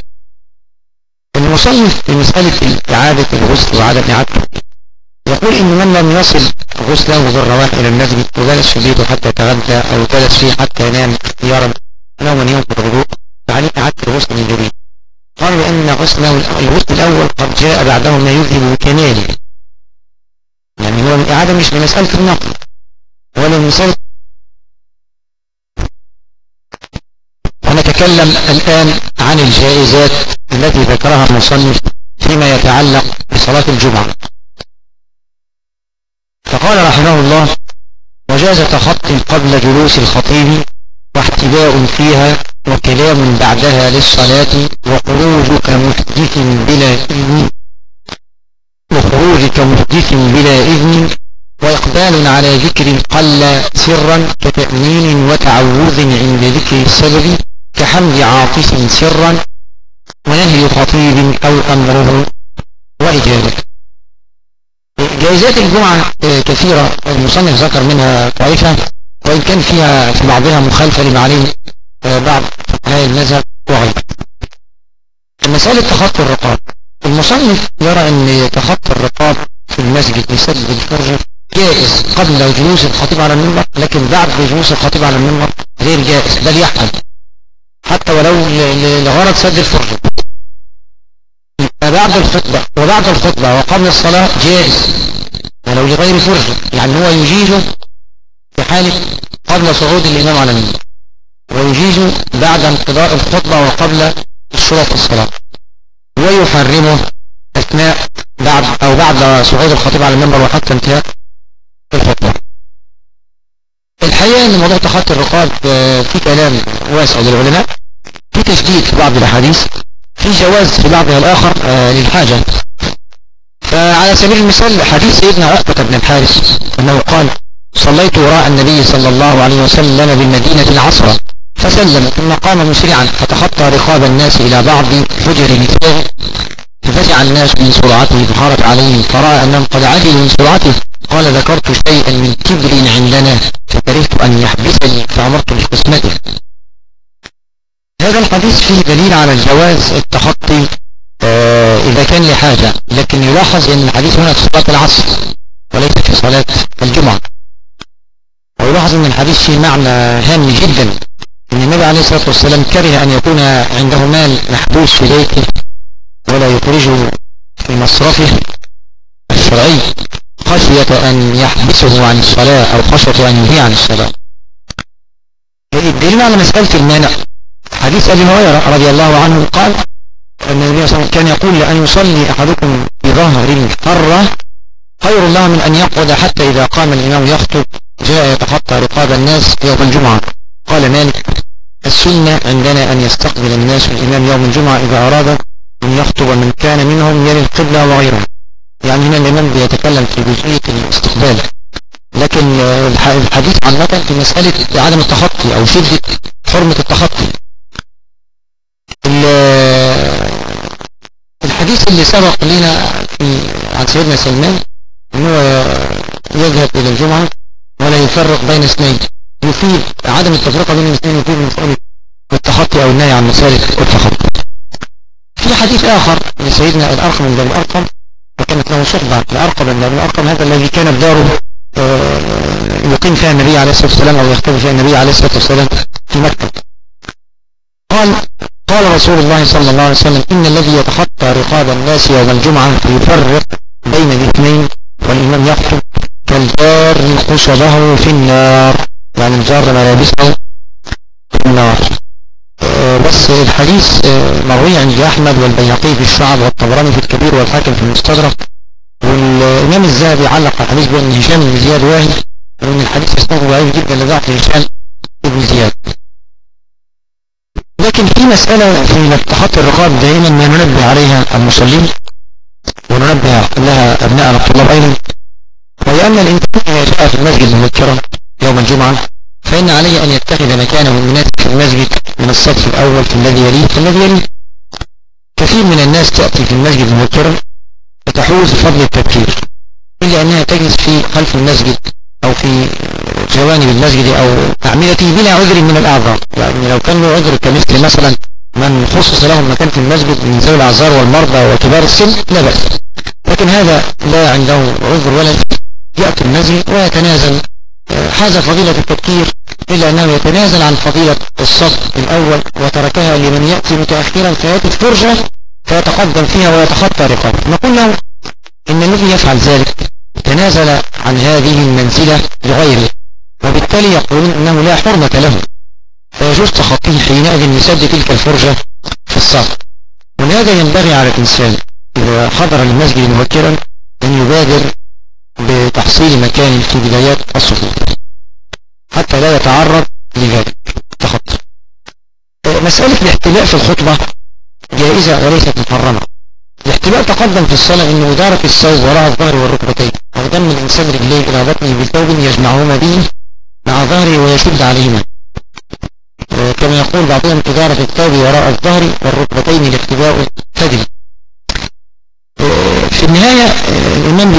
المصنف في مسألة إعادة الغسل وعدم إعادته يقول إن من لم يصل غسله بالروائح إلى المسجد وجلس في بيته حتى يتغدى أو جلس فيه حتى ينام اختيارا نوما ينقض الوضوء فعليه إعادة الغسل من جديد. قال بأن الغسل الأول قد جاء بعده ما يذهب بكماله، يعني هو الإعادة مش لمسألة النقل ولا مسألة. ونتكلم الآن عن الجائزات التي ذكرها المصنف فيما يتعلق بصلاة الجمعة. فقال رحمه الله: وجاز تخطي قبل جلوس الخطيب واحتباء فيها وكلام بعدها للصلاة وخروجك محدث بلا إذن وإقبال على ذكر قل سرا كتأمين وتعوذ عند ذكر السبب كحمد عاطف سرا ونهي خطيب أو أمره وإجابة. جائزات الجمعة كثيرة، المصنف ذكر منها طائفة وإن كان فيها في بعضها مخالفة لما عليه بعض فقهاء المذهب وغيره. مسألة تخطي الرقاب، المصنف يرى أن تخطي الرقاب في المسجد لسد الفرجة جائز قبل جلوس الخطيب على المنبر، لكن بعد جلوس الخطيب على المنبر غير جائز بل يحرم حتى ولو لغرض سد الفرجة. وبعد الخطبة وقبل الصلاة جائز ولو لغير فرجة، يعني هو يجيزه في حالة قبل صعود الإمام على المنبر ويجيزه بعد انقضاء الخطبة وقبل شروط الصلاة، ويحرمه أثناء بعد صعود الخطيب على المنبر وحتى انتهاء الخطبة. الحقيقة ان موضوع تخطي الرقاب في كلام واسع للعلماء، في تشديد في بعض الاحاديث، في جواز في بعضها الاخر للحاجة. فعلى سبيل المثال حديث سيدنا عقبة بن الحارث انه قال: صليت وراء النبي صلى الله عليه وسلم بالمدينة العصر فسلم ثم قام مسرعا فتخطى رقاب الناس الى بعض حجر نسائه ففزع الناس من سرعته فخرج عليهم فرأى أنهم قد عجلوا من سرعته قال ذكرت شيئا من كبر عندنا فكرهت أن يحبسني فأمرت بقسمته. هذا الحديث فيه دليل على الجواز التخطي إذا كان لحاجة، لكن يلاحظ أن الحديث هنا في صلاة العصر وليس في صلاة الجمعة. ويلاحظ أن الحديث فيه معنى هام جدا، أن النبي عليه الصلاة والسلام كره أن يكون عنده مال محبوس في بيته ولا يخرجه في مصرفه الشرعي خشية أن يحبسه عن الصلاة أو خشية أن ينهيه عن الصلاة. الدليل على مسألة المانع حديث أبي هريرة رضي الله عنه قال أن النبي صلى الله عليه وسلم كان يقول لأن يصلي أحدكم بظهر الحرة خير له من أن يقعد حتى إذا قام الإمام يخطب جاء يتخطى رقاب الناس يوم الجمعة. قال مالك السنة عندنا أن يستقبل الناس الإمام يوم الجمعة إذا أراد أن يخطب من كان منهم يلي القبلة وغيره. يعني هنا الإمام بيتكلم في جزئية الاستقبال، لكن الحديث عامة في مسألة عدم التخطي أو شدة حرمة التخطي. الحديث اللي سبق لنا عن سيدنا سلمان أنه يذهب إلى الجمعة ولا يفرق بين اثنين، يفيد عدم التفرقة بين الاثنين، يفيد مسألة التخطي أو النهي عن مسألة التخطي. في حديث آخر لسيدنا الأرقم بن أبي الأرقم وكانت له صحبة لأرقم بن أبي الأرقم، هذا الذي كانت داره يقيم فيها النبي عليه الصلاة والسلام أو يختفي فيها النبي عليه الصلاة والسلام في مكة. قال رسول الله صلى الله عليه وسلم إن الذي يتخطى رقاب الناس يوم الجمعة يفرق بين الاثنين والإمام يخطب كالجار خشبه في النار، يعني الجار ملابسه في النار. بس الحديث مروي عند أحمد والبيهقي في الشعب والطبراني في الكبير والحاكم في المستدرك، والإمام الذهبي علق على الحديث بأن هشام بن زياد واهي، وأن الحديث اسمه ضعيف جدا لضعف هشام بن زياد. لكن في مسألة في تخطي الرقاب دائما ما ننبه عليها المصلين وننبه لها أبناء الطلاب أيضا، وهي أن الإنسان إذا جاء في المسجد مبكرا يوم الجمعة فإن عليه أن يتخذ مكانه المناسب في المسجد من الصف الأول في الذي يليه. كثير من الناس تأتي في المسجد مبكرا وتحوز فضل التبكير، إلا أنها تجلس في خلف المسجد أو في جوانب المسجد أو أعمدته بلا عذر من الأعذار. يعني لو كان له عذر كمثل مثلا من خصص لهم مكان في المسجد من ذوي الأعذار والمرضى وكبار السن لا بأس، لكن هذا لا عنده عذر ولا يأتي المسجد ويتنازل هذا فضيلة التبكير، إلا أنه يتنازل عن فضيلة الصف الأول وتركها لمن يأتي متأخرا فيأتي فرجة فيتقدم فيها ويتخطى رقابه. نقول له إن الذي يفعل ذلك تنازل عن هذه المنزلة لغيره، وبالتالي يقولون أنه لا حرمة له، فيجوز تخطيه حينئذ لسد تلك الفرجة في الصف. ولهذا ينبغي على الإنسان إذا حضر المسجد مبكرا أن يبادر بتحصيل مكان في بدايات الصفوف حتى لا يتعرض لذلك التخطي. مسألة الاحتباء في الخطبة جائزة وليست محرمة. الاحتباء تقدم في الصلاة أنه إدارة الثوب وراء الظهر والركبتين وضم الإنسان رجليه إلى بطنه بثوب يجمعهما به مع ظهره ويشد عليهما، كما يقول بعضهم إدارة الثوب وراء الظهر والركبتين الاحتباء تجري. في النهاية الإمام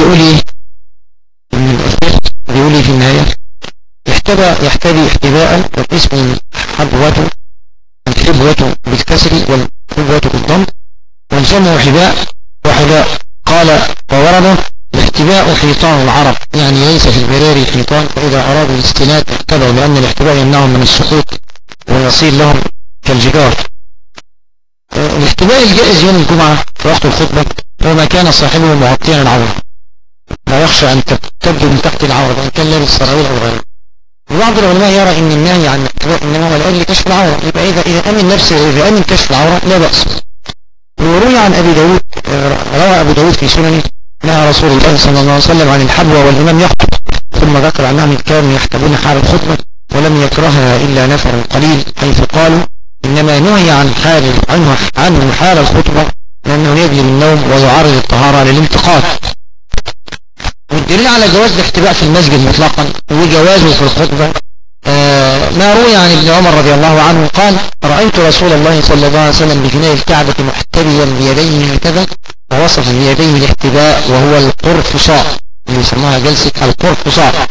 بيقول لي في النهاية يحتبي احتباء والاسم حبوته الحبوة بالكسر والحبوة بالضم والجمع حباء وحباء. قال وورد الاحتباء حيطان العرب، يعني ليس في البراري حيطان، فإذا أرادوا الاستناد احتبوا لأن الاحتباء يمنعهم من السقوط ويصير لهم كالجدار. الاحتباء الجائز يوم الجمعة في وقت الخطبة هو ما كان صاحبه مغطيا العورة لا يخشى أن تبدو من تحت العورة وإن كان لابس سراويل أو غيره. وبعض العلماء يرى أن النهي عن الاحتباء إنما هو الآن لكشف العورة، يبقى إذا أمن نفسه وإذا أمن كشف العورة لا بأس. وروي عن أبي داود، روى أبو داود في سننه نهى رسول الله صلى الله عليه وسلم عن الحبوة والإمام يخطب، ثم ذكر أنهم كانوا يحتبون حال الخطبة ولم يكرهها إلا نفر قليل، حيث قالوا إنما نهي عنه حال الخطبة لأنه يجلب النوم ويعرض الطهارة للانتقاد. والدليل على جواز الاحتباء في المسجد مطلقا وجوازه في الخطبة ما روي عن ابن عمر رضي الله عنه قال رأيت رسول الله صلى الله عليه وسلم بجناح الكعبة محتبيا بيديه هكذا ووصف بيديه الاحتباء وهو القرفصاء اللي يسموها جلسة القرفصاء.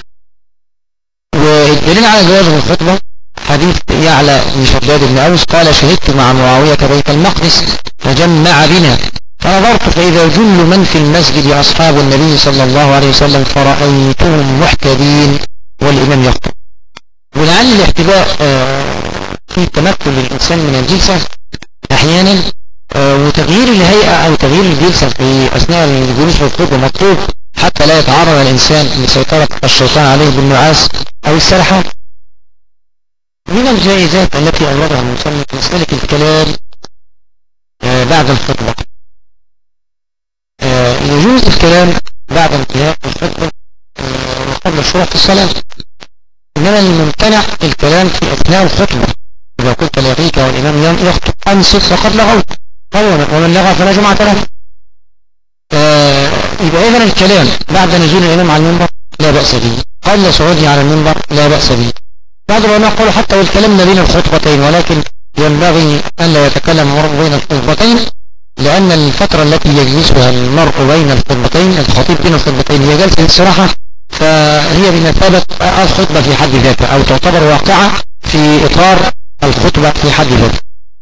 والدليل على جواز الخطبة حديث يعلى بن شداد بن أوس قال شهدت مع معاوية بيت المقدس فجمع بنا فنظرت فإذا جل من في المسجد أصحاب النبي صلى الله عليه وسلم فرأيتهم محتدين والإمام يخطب. ولعل الاحتباء في تمكن للإنسان من الجلسة أحيانا، وتغيير الهيئة أو تغيير الجلسة في أثناء الجلوس في الخطبة مطلوب حتى لا يتعرض الإنسان لسيطرة الشيطان عليه بالنعاس أو السرحة. من الجائزات التي أوردها المصنف مسألة الكلام بعد الخطبة. يجوز الكلام بعد انتهاء الخطبة وقبل الشروع في الصلاة، إنما الممتنع الكلام في أثناء الخطبة. إذا كنت لغيك والإمام يخطب أنصت فقد لغوت ومن لغى فلا جمعة له. يبقى إذن الكلام بعد نزول الإمام على المنبر لا بأس به، قبل صعوده على المنبر لا بأس به. بعض العلماء قالوا حتى والكلام ما بين الخطبتين، ولكن ينبغي أن لا يتكلم المرء بين الخطبتين، لأن الفترة التي يجلسها المرء بين الخطبتين الخطيب بين الخطبتين هي جلسة الاستراحة، فهي بمثابة الخطبة في حد ذاتها أو تعتبر واقعة في إطار الخطبة في حد ذاتها.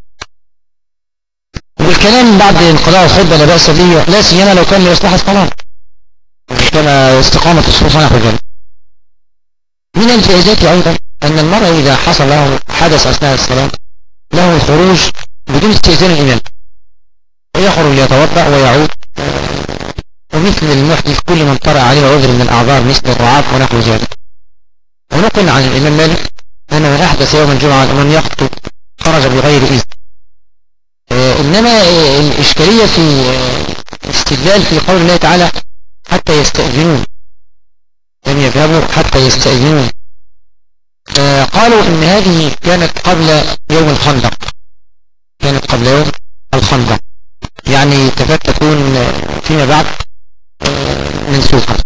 والكلام بعد انقضاء الخطبة لا بأس به، لا سيما لو كان لإصلاح الصلاة كما استقامة الصفوف ونحو ذلك. من الجائزات أيضا أن المرء إذا حصل له حدث أثناء الصلاة له الخروج بدون استئذان الإمام، ويخرج يتوضأ ويعود، ومثل المحدث كل من طرأ عليه عذر من الأعذار مثل الرعاف ونحو ذلك. ونقل عن الإمام مالك أنه أحدث يوم الجمعة الإمام يخطب خرج بغير إذن. إنما الإشكالية في استدلال في قول الله تعالى حتى يستأذنون، لم يذهبوا حتى يستأذنون. قالوا إن هذه كانت قبل يوم الخندق، كانت قبل يوم الخندق، يعني تكاد تكون فيما بعد منسوخة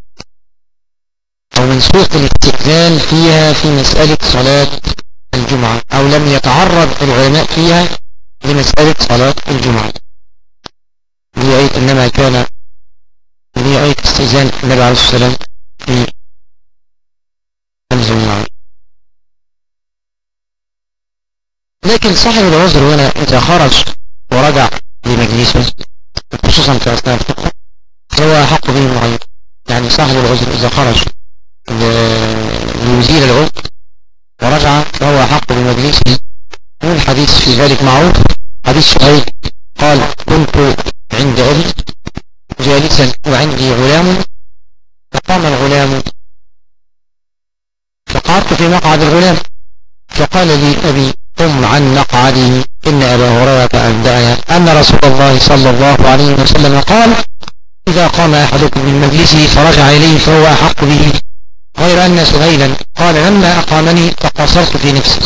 أو منسوخ الاستئذان فيها في مسألة صلاة الجمعة، أو لم يتعرض العلماء فيها لمسألة صلاة الجمعة. هي آية إنما كان هي آية استئذان النبي عليه الصلاة والسلام في الجمعة. لكن صاحب العذر هنا إذا خرج ورجع لمجلسه خصوصا في أثناء الخطبة هو أحق به المعين. يعني صاحب العذر إذا خرج ليزيل العذر ورجع فهو أحق بمجلسه. والحديث في ذلك معروف، حديث شعيب قال كنت عند أبي جالسا وعندي غلام فقام الغلام فقعدت في مقعد الغلام فقال لي أبي قم عن مقعدي إن أبا هريرة أنبأنا أن رسول الله صلى الله عليه وسلم قال إذا قام أحدكم من مجلسه فرجع إليه فهو أحق به، غير أن سهيلا قال لما أقامني فقصرت في نفسي.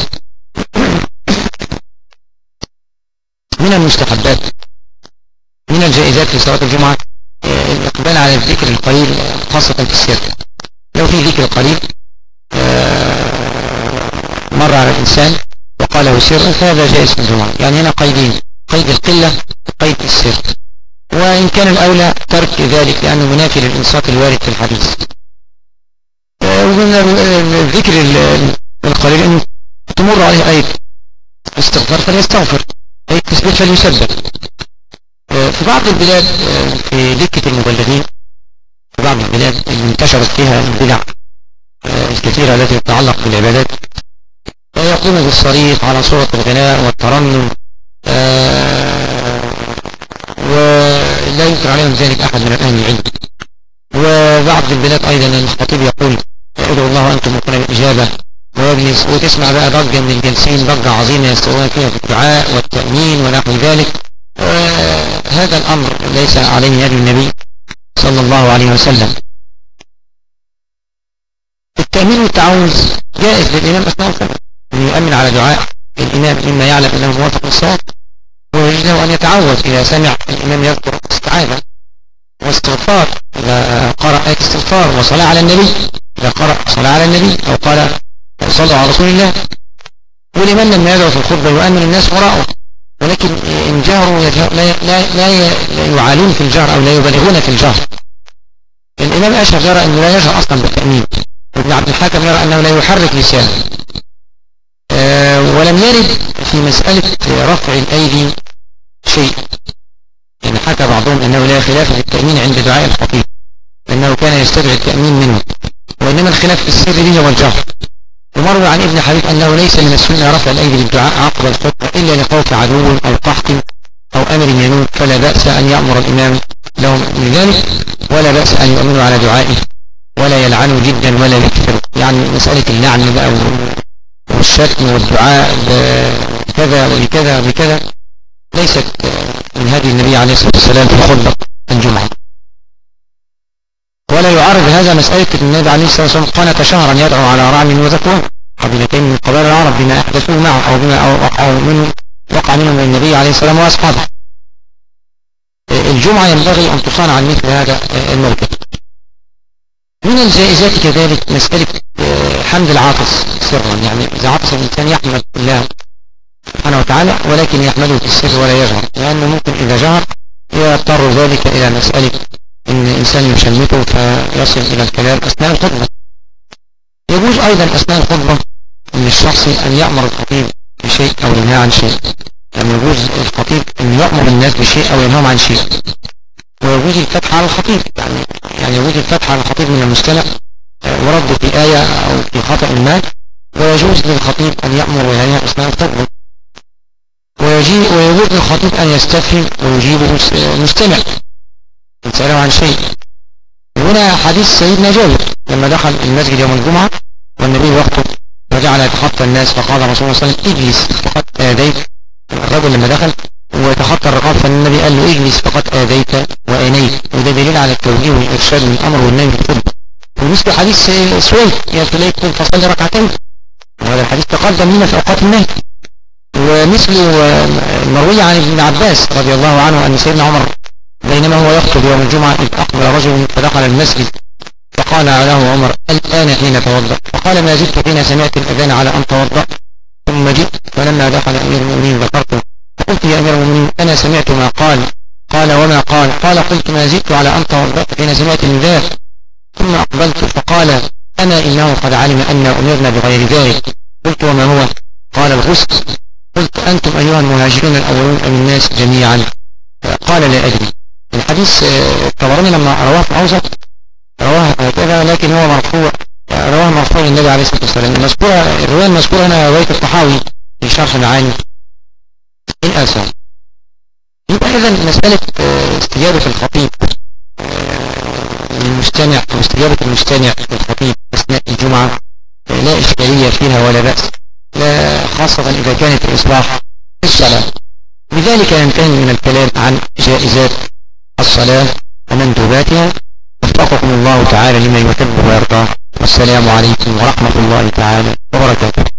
من المستحبات من الجائزات في صلاة الجمعة الإقبال على الذكر القليل خاصة في السر. لو في ذكر قليل مر على الإنسان وقاله سرا فهذا جائز في الجمعة. يعني هنا قيدين، قيد القلة وقيد السر، وإن كان الأولى ترك ذلك لأنه منافي للإنصات الوارد في الحديث. ومن الذكر القليل أن تمر عليه آية استغفر فليستغفر، آية تسبيح فليسبح. في بعض البلاد في دكة المبلغين، في بعض البلاد اللي انتشرت فيها البدع الكثيرة التي تتعلق بالعبادات يقوم بالصريخ على صورة الغناء والترنم، ولا ينكر عليهم ذلك أحد من أهل العلم. وبعض البلاد أيضا الخطيب يقول ادعوا الله أنتم مقنع الإجابة، ويجلس وتسمع بقى ضجة من الجالسين ضجة عظيمة يستوون فيها في الدعاء والتأمين ونحو ذلك. هذا الأمر ليس عليه هدي النبي صلى الله عليه وسلم. التأمين والتعوذ جائز للإمام أثناء الخطبة أن يؤمن على دعاء الإمام مما يعلم أنه موافق للصواب، ويجوز له أن يتعوذ إذا سمع الإمام يذكر استعاذة واستغفار إذا قرأ آية استغفار وصلاة على النبي، إذا قرأ صلاة على النبي أو قال صلوا على رسول الله. والإمام لما يدعو في الخطبة يؤمن الناس وراءه ولكن إن جهروا لا يعالون في الجهر أو لا يبالغون في الجهر. الإمام أشهب يرى أنه لا يجهر أصلا بالتأمين، وابن عبد الحكم يرى أنه لا يحرك لسانه. ولم يرد في مسألة رفع الأيدي شيء، يعني حكى بعضهم أنه لا خلاف في التأمين عند دعاء الخطيب، لأنه كان يستدعي التأمين منه، وإنما الخلاف في السر به والجهر. ومروي عن ابن حبيب أنه ليس من السنة رفع الأيدي بالدعاء عقب الخطبة إلا لخوف عدو أو قحط أو أمر ينوب، فلا بأس أن يأمر الإمام لهم بذلك، ولا بأس أن يؤمنوا على دعائه ولا يلعنوا جدا ولا يكثروا. يعني مسألة اللعن بقى والشتم والدعاء بكذا وبكذا وبكذا ليست من هدي النبي عليه الصلاة والسلام في خطبة الجمعة. ولا يعارض هذا مسألة النبي عليه الصلاة والسلام قنت شهرا يدعو على رعم وذكوان، قبيلتين من قبائل العرب، بما أحدثوه معه أو بما وقع منهم من النبي عليه الصلاة والسلام وأصحابه. الجمعة ينبغي أن تصان عن مثل هذا الموقف. من الجائزات كذلك مسألة حمد العاطس سرا، يعني إذا عطس الإنسان يحمد الله سبحانه وتعالى، ولكن يحمده في السر ولا يجهر، لأنه ممكن إذا جهر يضطر ذلك إلى مسألة إن الإنسان يشمته فيصل إلى الكلام أثناء الخطبة. يجوز أيضا أثناء الخطبة للشخص أن يأمر الخطيب بشيء أو ينهى عن شيء، يعني يجوز الخطيب أن يأمر الناس بشيء أو ينهى عن شيء. ويجوز الفتح على الخطيب، يعني يجوز الفتح على الخطيب من المستمع ورده في آية أو في خطأ ما، ويجوز للخطيب أن يأمر وينهى أثناء الخطبة. ويجوز للخطيب أن يستفهم ويجيبه المستمع إن سأله عن شيء. هنا حديث سيدنا جابر لما دخل المسجد يوم الجمعة والنبي يخطب وجعل يتخطى الناس، فقال رسول الله صلى الله عليه وسلم اجلس فقد آذيت. الرجل لما دخل ويتخطى الرقاب فالنبي قال له اجلس فقد آذيت وأنيت، وده دليل على التوجيه والإرشاد من الأمر والنهي في الخطبة. ومثل حديث سويد يا سليك قم فصلي ركعتين، وهذا الحديث تقدم لنا في أوقات النهي. ومثل مروي عن ابن عباس رضي الله عنه أن سيدنا عمر بينما هو يخطب يوم الجمعة إذ أقبل رجل فدخل المسجد فقال له عمر الآن حين توضأ، فقال ما زلت حين سمعت الأذان على أن توضأ، ثم جئت فلما دخل أمير المؤمنين ذكرته فقلت يا أمير المؤمنين أنا سمعت ما قال. قال وما قال؟ قال قلت ما زلت على أن توضأت حين سمعت النداء، ثم أقبلت فقال أما إنه قد علم أن أمرنا بغير ذلك. قلت وما هو؟ قال الغسل. قلت أنتم أيها المهاجرون الأولون أم الناس جميعا؟ قال لا أدري. الحديث الطبراني لما رواه في الأوسط رواه هكذا، لكن هو مرفوع، رواه مرفوع للنبي عليه الصلاة والسلام. الرواية المذكورة هنا رواية الطحاوي في شرح معاني الآثار. يبقى إذن مسألة استجابة الخطيب للمستمع واستجابة المستمع للخطيب أثناء الجمعة لا إشكالية فيها ولا بأس، لا خاصة إذا كانت الإصلاح في الصلاة. بذلك ننتهي من الكلام عن جائزات الصلاة ومندوباتها. وفقكم الله تعالى لما يحب ويرضى، والسلام عليكم ورحمة الله تعالى وبركاته.